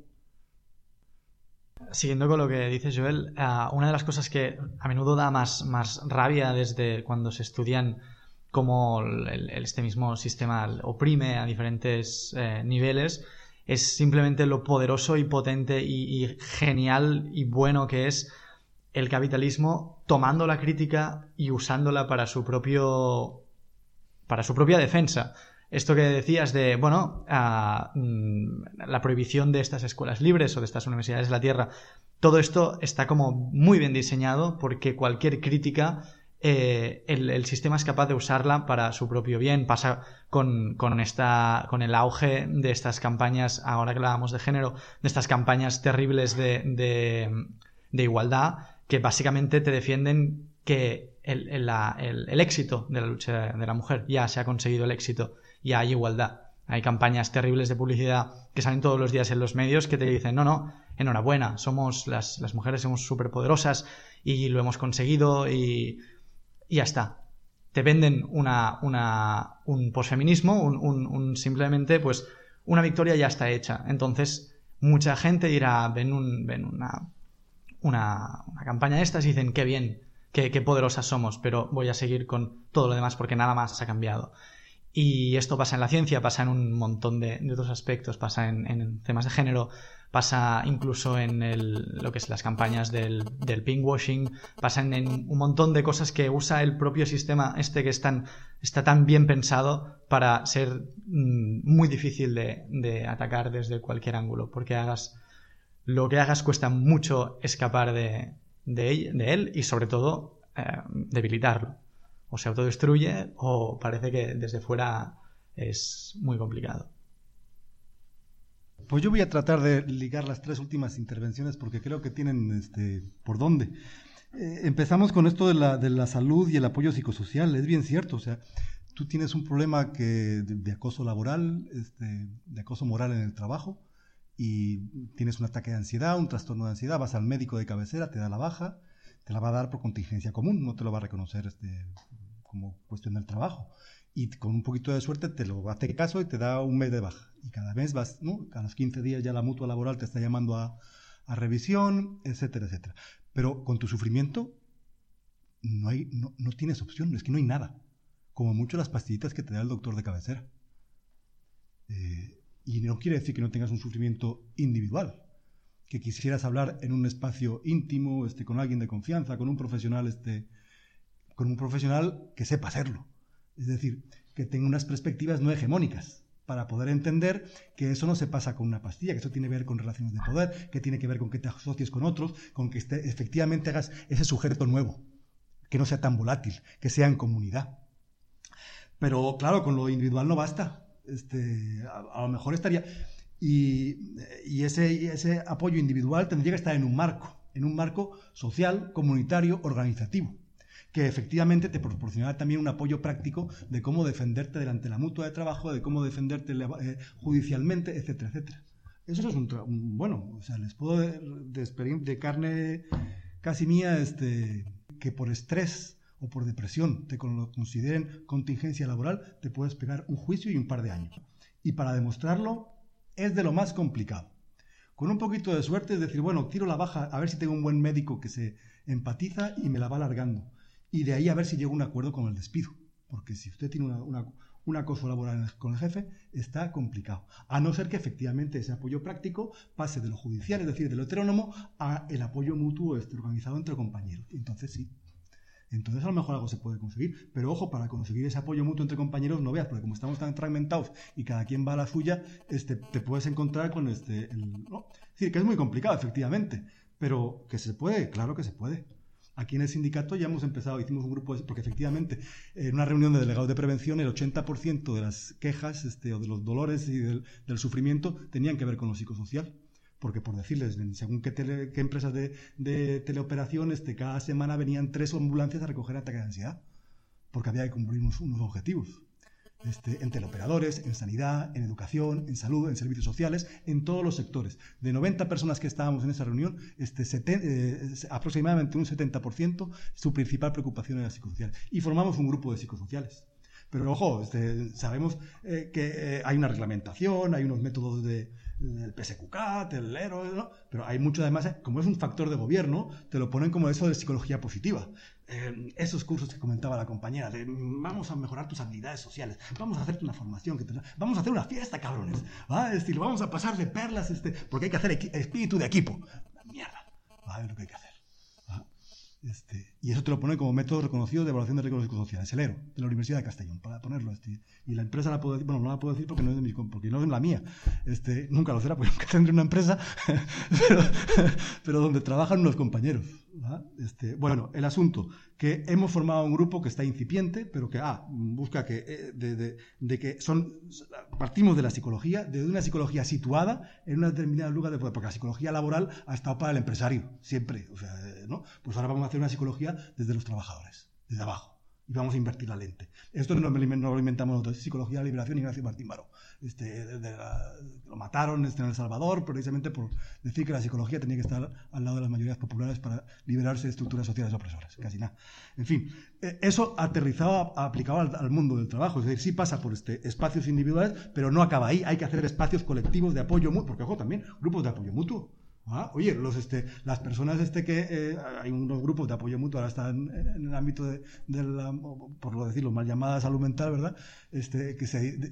Siguiendo con lo que dice Joel, una de las cosas que a menudo da más rabia desde cuando se estudian cómo este mismo sistema oprime a diferentes niveles es simplemente lo poderoso y potente y genial y bueno que es el capitalismo tomando la crítica y usándola para su propia defensa. Esto que decías de, bueno, la prohibición de estas escuelas libres o de estas universidades de la tierra, todo esto está como muy bien diseñado porque cualquier crítica, el sistema es capaz de usarla para su propio bien. Pasa con el auge de estas campañas, ahora que hablábamos de género, de estas campañas terribles de igualdad, que básicamente te defienden que el éxito de la lucha de la mujer, ya se ha conseguido el éxito, ya hay igualdad. Hay campañas terribles de publicidad que salen todos los días en los medios que te dicen, no, enhorabuena, somos las mujeres somos súper poderosas y lo hemos conseguido y ya está. Te venden un posfeminismo, simplemente pues una victoria ya está hecha. Entonces mucha gente dirá, ven una campaña de estas y dicen, qué bien, qué poderosas somos, pero voy a seguir con todo lo demás porque nada más ha cambiado. Y esto pasa en la ciencia, pasa en un montón de otros aspectos, pasa en temas de género, pasa incluso en lo que es las campañas del pinkwashing, pasa en un montón de cosas que usa el propio sistema que está tan bien pensado para ser muy difícil de atacar desde cualquier ángulo, porque lo que hagas cuesta mucho escapar de él y sobre todo debilitarlo. O se autodestruye o parece que desde fuera es muy complicado. Pues yo voy a tratar de ligar las 3 últimas intervenciones porque creo que tienen por dónde. Empezamos con esto de la salud y el apoyo psicosocial. Es bien cierto, o sea, tú tienes un problema de acoso laboral, de acoso moral en el trabajo y tienes un ataque de ansiedad, un trastorno de ansiedad, vas al médico de cabecera, te da la baja, te la va a dar por contingencia común, no te lo va a reconocer como cuestión del trabajo. Y con un poquito de suerte te lo hace caso y te da un mes de baja. Y cada mes vas, ¿no? A los 15 días ya la mutua laboral te está llamando a revisión, etcétera, etcétera. Pero con tu sufrimiento no tienes opción, es que no hay nada. Como mucho las pastillitas que te da el doctor de cabecera. Y no quiere decir que no tengas un sufrimiento individual, que quisieras hablar en un espacio íntimo, con alguien de confianza, con un profesional que sepa hacerlo. Es decir, que tenga unas perspectivas no hegemónicas, para poder entender que eso no se pasa con una pastilla, que eso tiene que ver con relaciones de poder, que tiene que ver con que te asocies con otros, con que efectivamente hagas ese sujeto nuevo, que no sea tan volátil, que sea en comunidad. Pero claro, con lo individual no basta. A lo mejor estaría... Y ese apoyo individual tendría que estar en un marco social, comunitario, organizativo, que efectivamente te proporcionará también un apoyo práctico de cómo defenderte delante de la mutua de trabajo, de cómo defenderte judicialmente, etcétera, etcétera. Eso es bueno, o sea, les puedo de carne casi mía que por estrés o por depresión te lo consideren contingencia laboral, te puedes pegar un juicio y un par de años. Y para demostrarlo es de lo más complicado. Con un poquito de suerte es decir, bueno, tiro la baja a ver si tengo un buen médico que se empatiza y me la va alargando. Y de ahí a ver si llego a un acuerdo con el despido. Porque si usted tiene un acoso laboral con el jefe, está complicado. A no ser que efectivamente ese apoyo práctico pase de lo judicial, es decir, de lo heterónomo, a el apoyo mutuo organizado entre compañeros. Entonces sí. Entonces a lo mejor algo se puede conseguir. Pero ojo, para conseguir ese apoyo mutuo entre compañeros no veas, porque como estamos tan fragmentados y cada quien va a la suya, te puedes encontrar con ¿no? Es decir, que es muy complicado, efectivamente. Pero que se puede, claro que se puede. Aquí en el sindicato ya hemos empezado, hicimos un grupo, porque efectivamente en una reunión de delegados de prevención el 80% de las quejas o de los dolores y del sufrimiento tenían que ver con lo psicosocial. Porque por decirles, según qué empresas de teleoperación, cada semana venían 3 ambulancias a recoger ataques de ansiedad, porque había que cumplir unos objetivos. En teleoperadores, en sanidad, en educación, en salud, en servicios sociales, en todos los sectores. De 90 personas que estábamos en esa reunión, aproximadamente un 70%, su principal preocupación era psicosocial. Y formamos un grupo de psicosociales. Pero ojo, sabemos que hay una reglamentación, hay unos métodos del PSQK, del ERO, ¿no? Pero hay mucho además, como es un factor de gobierno, te lo ponen como eso de psicología positiva. Esos cursos que comentaba la compañera, de vamos a mejorar tus habilidades sociales, vamos a hacerte una formación, vamos a hacer una fiesta, cabrones, ¿va? Vamos a pasar de perlas, porque hay que hacer espíritu de equipo. Mierda, ¿va? Es lo que hay que hacer. Y eso te lo pone como método reconocido de evaluación de riesgos psicosociales, el ERO, de la Universidad de Castellón, para ponerlo. Y la empresa la puedo decir, bueno, no la puedo decir porque no es la mía. Nunca lo será, porque nunca tendré una empresa, pero donde trabajan unos compañeros. ¿Va? Bueno, el asunto, que hemos formado un grupo que está incipiente, pero que busca que partimos de la psicología, de una psicología situada en una determinada lugar de poder, porque la psicología laboral ha estado para el empresario, siempre, ¿no? Pues ahora vamos a hacer una psicología desde los trabajadores, desde abajo. Y vamos a invertir la lente. Esto no lo inventamos nosotros, es Psicología de la Liberación, Ignacio Martín Baró. Lo mataron en El Salvador precisamente por decir que la psicología tenía que estar al lado de las mayorías populares para liberarse de estructuras sociales opresoras. Casi nada. En fin, eso aterrizado, aplicado al mundo del trabajo. Es decir, sí pasa por espacios individuales, pero no acaba ahí. Hay que hacer espacios colectivos de apoyo mutuo, porque ojo, también grupos de apoyo mutuo. Oye, las personas hay unos grupos de apoyo mutuo, ahora están en el ámbito de la, por lo decirlo, mal llamada salud mental, ¿verdad? Que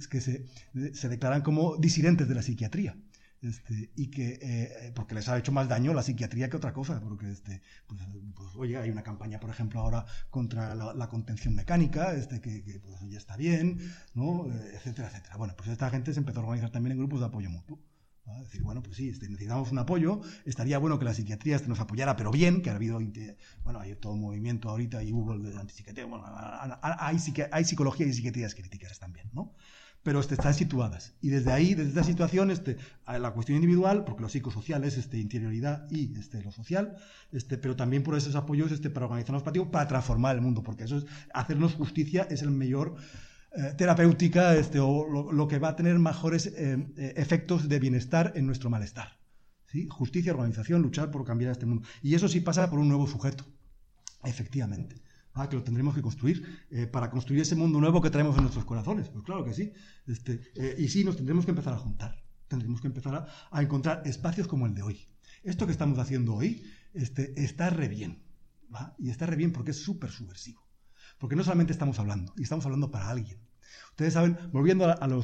se declaran como disidentes de la psiquiatría. Y que porque les ha hecho más daño la psiquiatría que otra cosa, porque oye, hay una campaña, por ejemplo, ahora contra la contención mecánica, que pues ya está bien, ¿no? Etcétera, etcétera. Bueno, pues esta gente se empezó a organizar también en grupos de apoyo mutuo. Es decir, bueno, pues sí, necesitamos un apoyo, estaría bueno que la psiquiatría nos apoyara, pero bien, que ha habido, bueno, hay todo un movimiento ahorita y hubo el de antipsiquiatría, bueno, hay psicología y psiquiatrías críticas también, ¿no? Pero están situadas, y desde ahí, desde esta situación, la cuestión individual, porque lo psicosocial es interioridad y lo social, pero también por esos apoyos para organizarnos para transformar el mundo, porque eso es, hacernos justicia es el mayor terapéutica o lo que va a tener mejores efectos de bienestar en nuestro malestar. ¿Sí? Justicia, organización, luchar por cambiar este mundo. Y eso sí pasa por un nuevo sujeto, efectivamente. Que lo tendremos que construir para construir ese mundo nuevo que traemos en nuestros corazones. Pues claro que sí. Y sí, nos tendremos que empezar a juntar. Tendremos que empezar a encontrar espacios como el de hoy. Esto que estamos haciendo hoy está re bien. ¿va? Y está re bien porque es súper subversivo. Porque no solamente estamos hablando, y estamos hablando para alguien. Ustedes saben, volviendo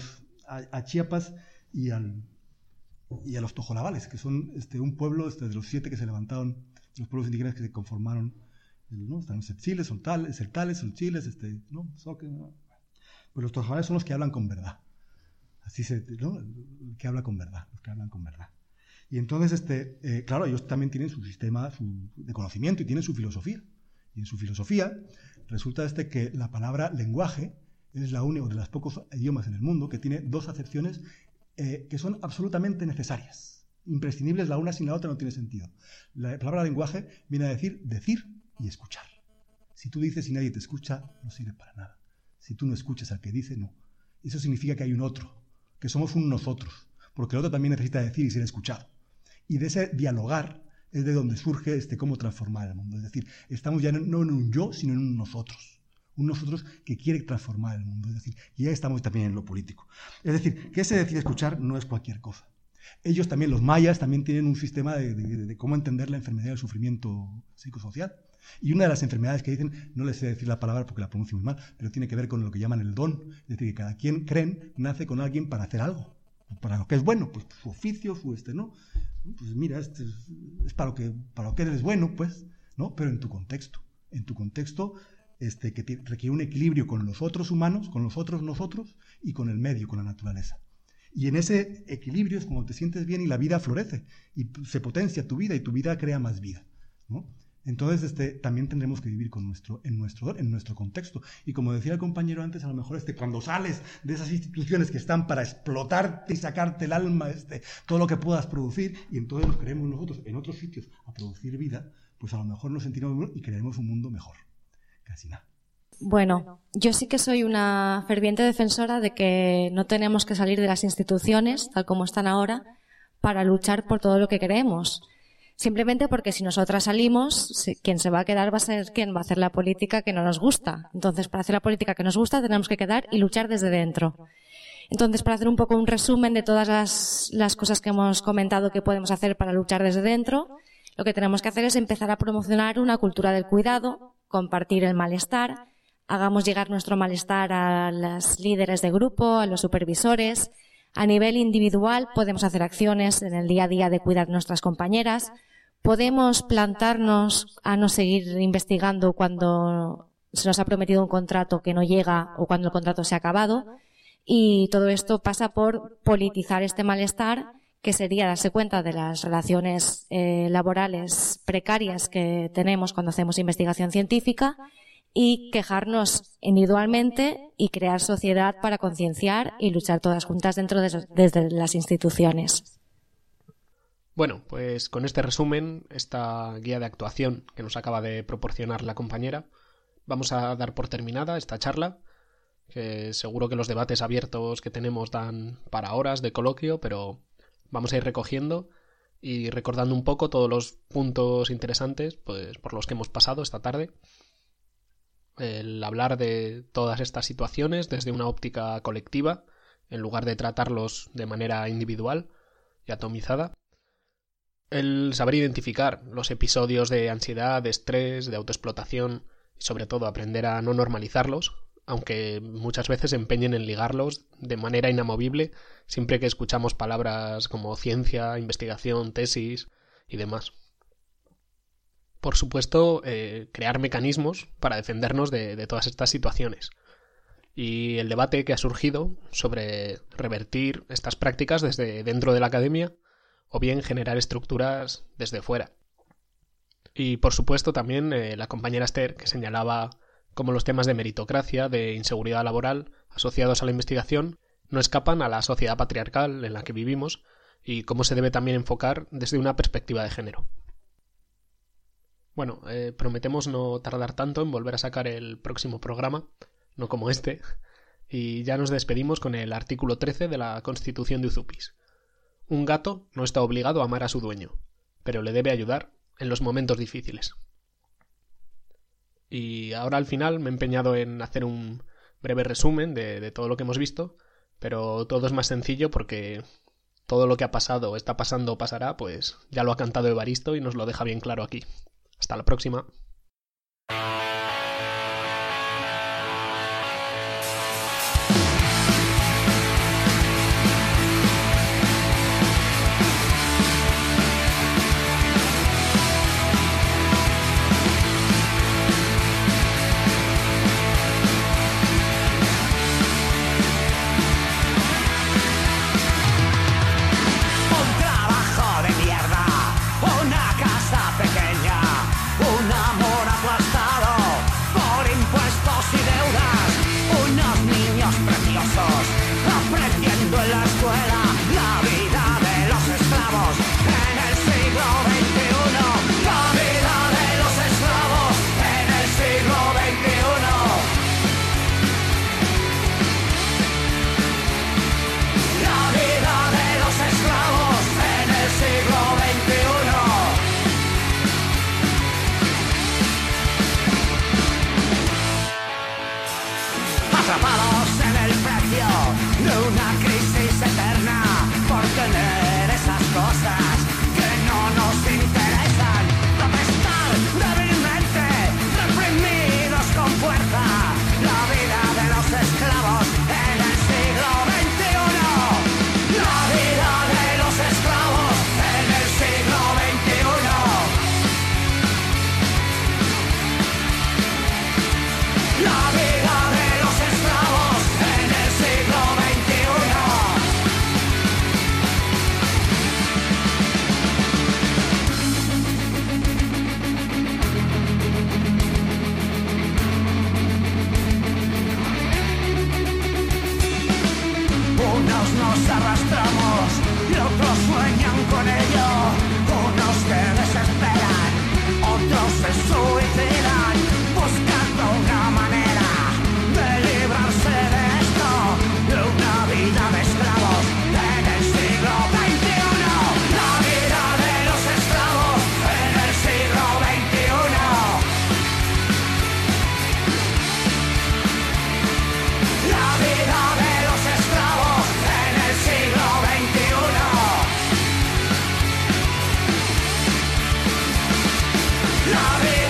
a Chiapas y a los tojolabales, que son un pueblo de los 7 que se levantaron, los pueblos indígenas que se conformaron, ¿no? Están los Tzitziles, Celtales, Solchiles, ¿no? Soque, ¿no? Pues los tojolabales son los que hablan con verdad. ¿No? El que habla con verdad, los que hablan con verdad. Y entonces, claro, ellos también tienen su sistema de conocimiento y tienen su filosofía. Y en su filosofía resulta que la palabra lenguaje es la única de los pocos idiomas en el mundo que tiene 2 acepciones que son absolutamente necesarias, imprescindibles, la una sin la otra no tiene sentido. La palabra lenguaje viene a decir y escuchar. Si tú dices y nadie te escucha, no sirve para nada. Si tú no escuchas al que dice, no. Eso significa que hay un otro, que somos un nosotros, porque el otro también necesita decir y ser escuchado. Y de ese dialogar es de donde surge cómo transformar el mundo. Es decir, estamos ya no en un yo, sino en un nosotros. Un nosotros que quiere transformar el mundo. Es decir, y ya estamos también en lo político. Es decir, que ese decir escuchar no es cualquier cosa. Ellos también, los mayas, también tienen un sistema de cómo entender la enfermedad y el sufrimiento psicosocial. Y una de las enfermedades que dicen, no les sé decir la palabra porque la pronuncio muy mal, pero tiene que ver con lo que llaman el don. Es decir, que cada quien, creen, nace con alguien para hacer algo. Para lo que es bueno, pues su oficio, ¿no? Pues mira, es para lo que eres bueno, pues, ¿no? Pero en tu contexto. En tu contexto que requiere un equilibrio con los otros humanos, con los otros nosotros y con el medio, con la naturaleza. Y en ese equilibrio es cuando te sientes bien y la vida florece y se potencia tu vida y tu vida crea más vida, ¿no? Entonces también tendremos que vivir en nuestro contexto. Y como decía el compañero antes, a lo mejor cuando sales de esas instituciones que están para explotarte y sacarte el alma, todo lo que puedas producir, y entonces nos queremos nosotros en otros sitios a producir vida, pues a lo mejor nos sentiremos y crearemos un mundo mejor. Casi nada. Bueno, yo sí que soy una ferviente defensora de que no tenemos que salir de las instituciones, tal como están ahora, para luchar por todo lo que queremos. Simplemente porque si nosotras salimos, quien se va a quedar va a ser quien va a hacer la política que no nos gusta. Entonces, para hacer la política que nos gusta, tenemos que quedar y luchar desde dentro. Entonces, para hacer un poco un resumen de todas las cosas que hemos comentado que podemos hacer para luchar desde dentro, lo que tenemos que hacer es empezar a promocionar una cultura del cuidado, compartir el malestar, hagamos llegar nuestro malestar a los líderes de grupo, a los supervisores. A nivel individual podemos hacer acciones en el día a día de cuidar a nuestras compañeras. Podemos plantarnos a no seguir investigando cuando se nos ha prometido un contrato que no llega o cuando el contrato se ha acabado. Y todo esto pasa por politizar este malestar, que sería darse cuenta de las relaciones laborales precarias que tenemos cuando hacemos investigación científica y quejarnos individualmente y crear sociedad para concienciar y luchar todas juntas desde las instituciones. Bueno, pues con este resumen, esta guía de actuación que nos acaba de proporcionar la compañera, vamos a dar por terminada esta charla, que seguro que los debates abiertos que tenemos dan para horas de coloquio, pero vamos a ir recogiendo y recordando un poco todos los puntos interesantes pues, por los que hemos pasado esta tarde. El hablar de todas estas situaciones desde una óptica colectiva, en lugar de tratarlos de manera individual y atomizada. El saber identificar los episodios de ansiedad, de estrés, de autoexplotación y sobre todo aprender a no normalizarlos, aunque muchas veces se empeñen en ligarlos de manera inamovible siempre que escuchamos palabras como ciencia, investigación, tesis y demás. Por supuesto, crear mecanismos para defendernos de todas estas situaciones. Y el debate que ha surgido sobre revertir estas prácticas desde dentro de la academia o bien generar estructuras desde fuera. Y por supuesto también la compañera Esther, que señalaba cómo los temas de meritocracia, de inseguridad laboral asociados a la investigación no escapan a la sociedad patriarcal en la que vivimos y cómo se debe también enfocar desde una perspectiva de género. Bueno, prometemos no tardar tanto en volver a sacar el próximo programa, no como este, y ya nos despedimos con el artículo 13 de la Constitución de Uzupis. Un gato no está obligado a amar a su dueño, pero le debe ayudar en los momentos difíciles. Y ahora al final me he empeñado en hacer un breve resumen de todo lo que hemos visto, pero todo es más sencillo porque todo lo que ha pasado, está pasando o pasará, pues ya lo ha cantado Evaristo y nos lo deja bien claro aquí. Hasta la próxima. atrapados en el precio de una crisis eterna por tener esas cosas que no nos interesan. Protestar débilmente, reprimidos con fuerza, la vida de los esclavos en el siglo XXI. La vida de los esclavos en el siglo XXI. La vida de los esclavos en el siglo XXI. Unos nos arrastramos y otros sueñan con ello. Unos que desesperan, otros se suicidan, buscando una manera de librarse de esto, de una vida de esclavos en el siglo XXI. La vida de los esclavos en el siglo XXI. La vida de los esclavos en el siglo XXI. La vida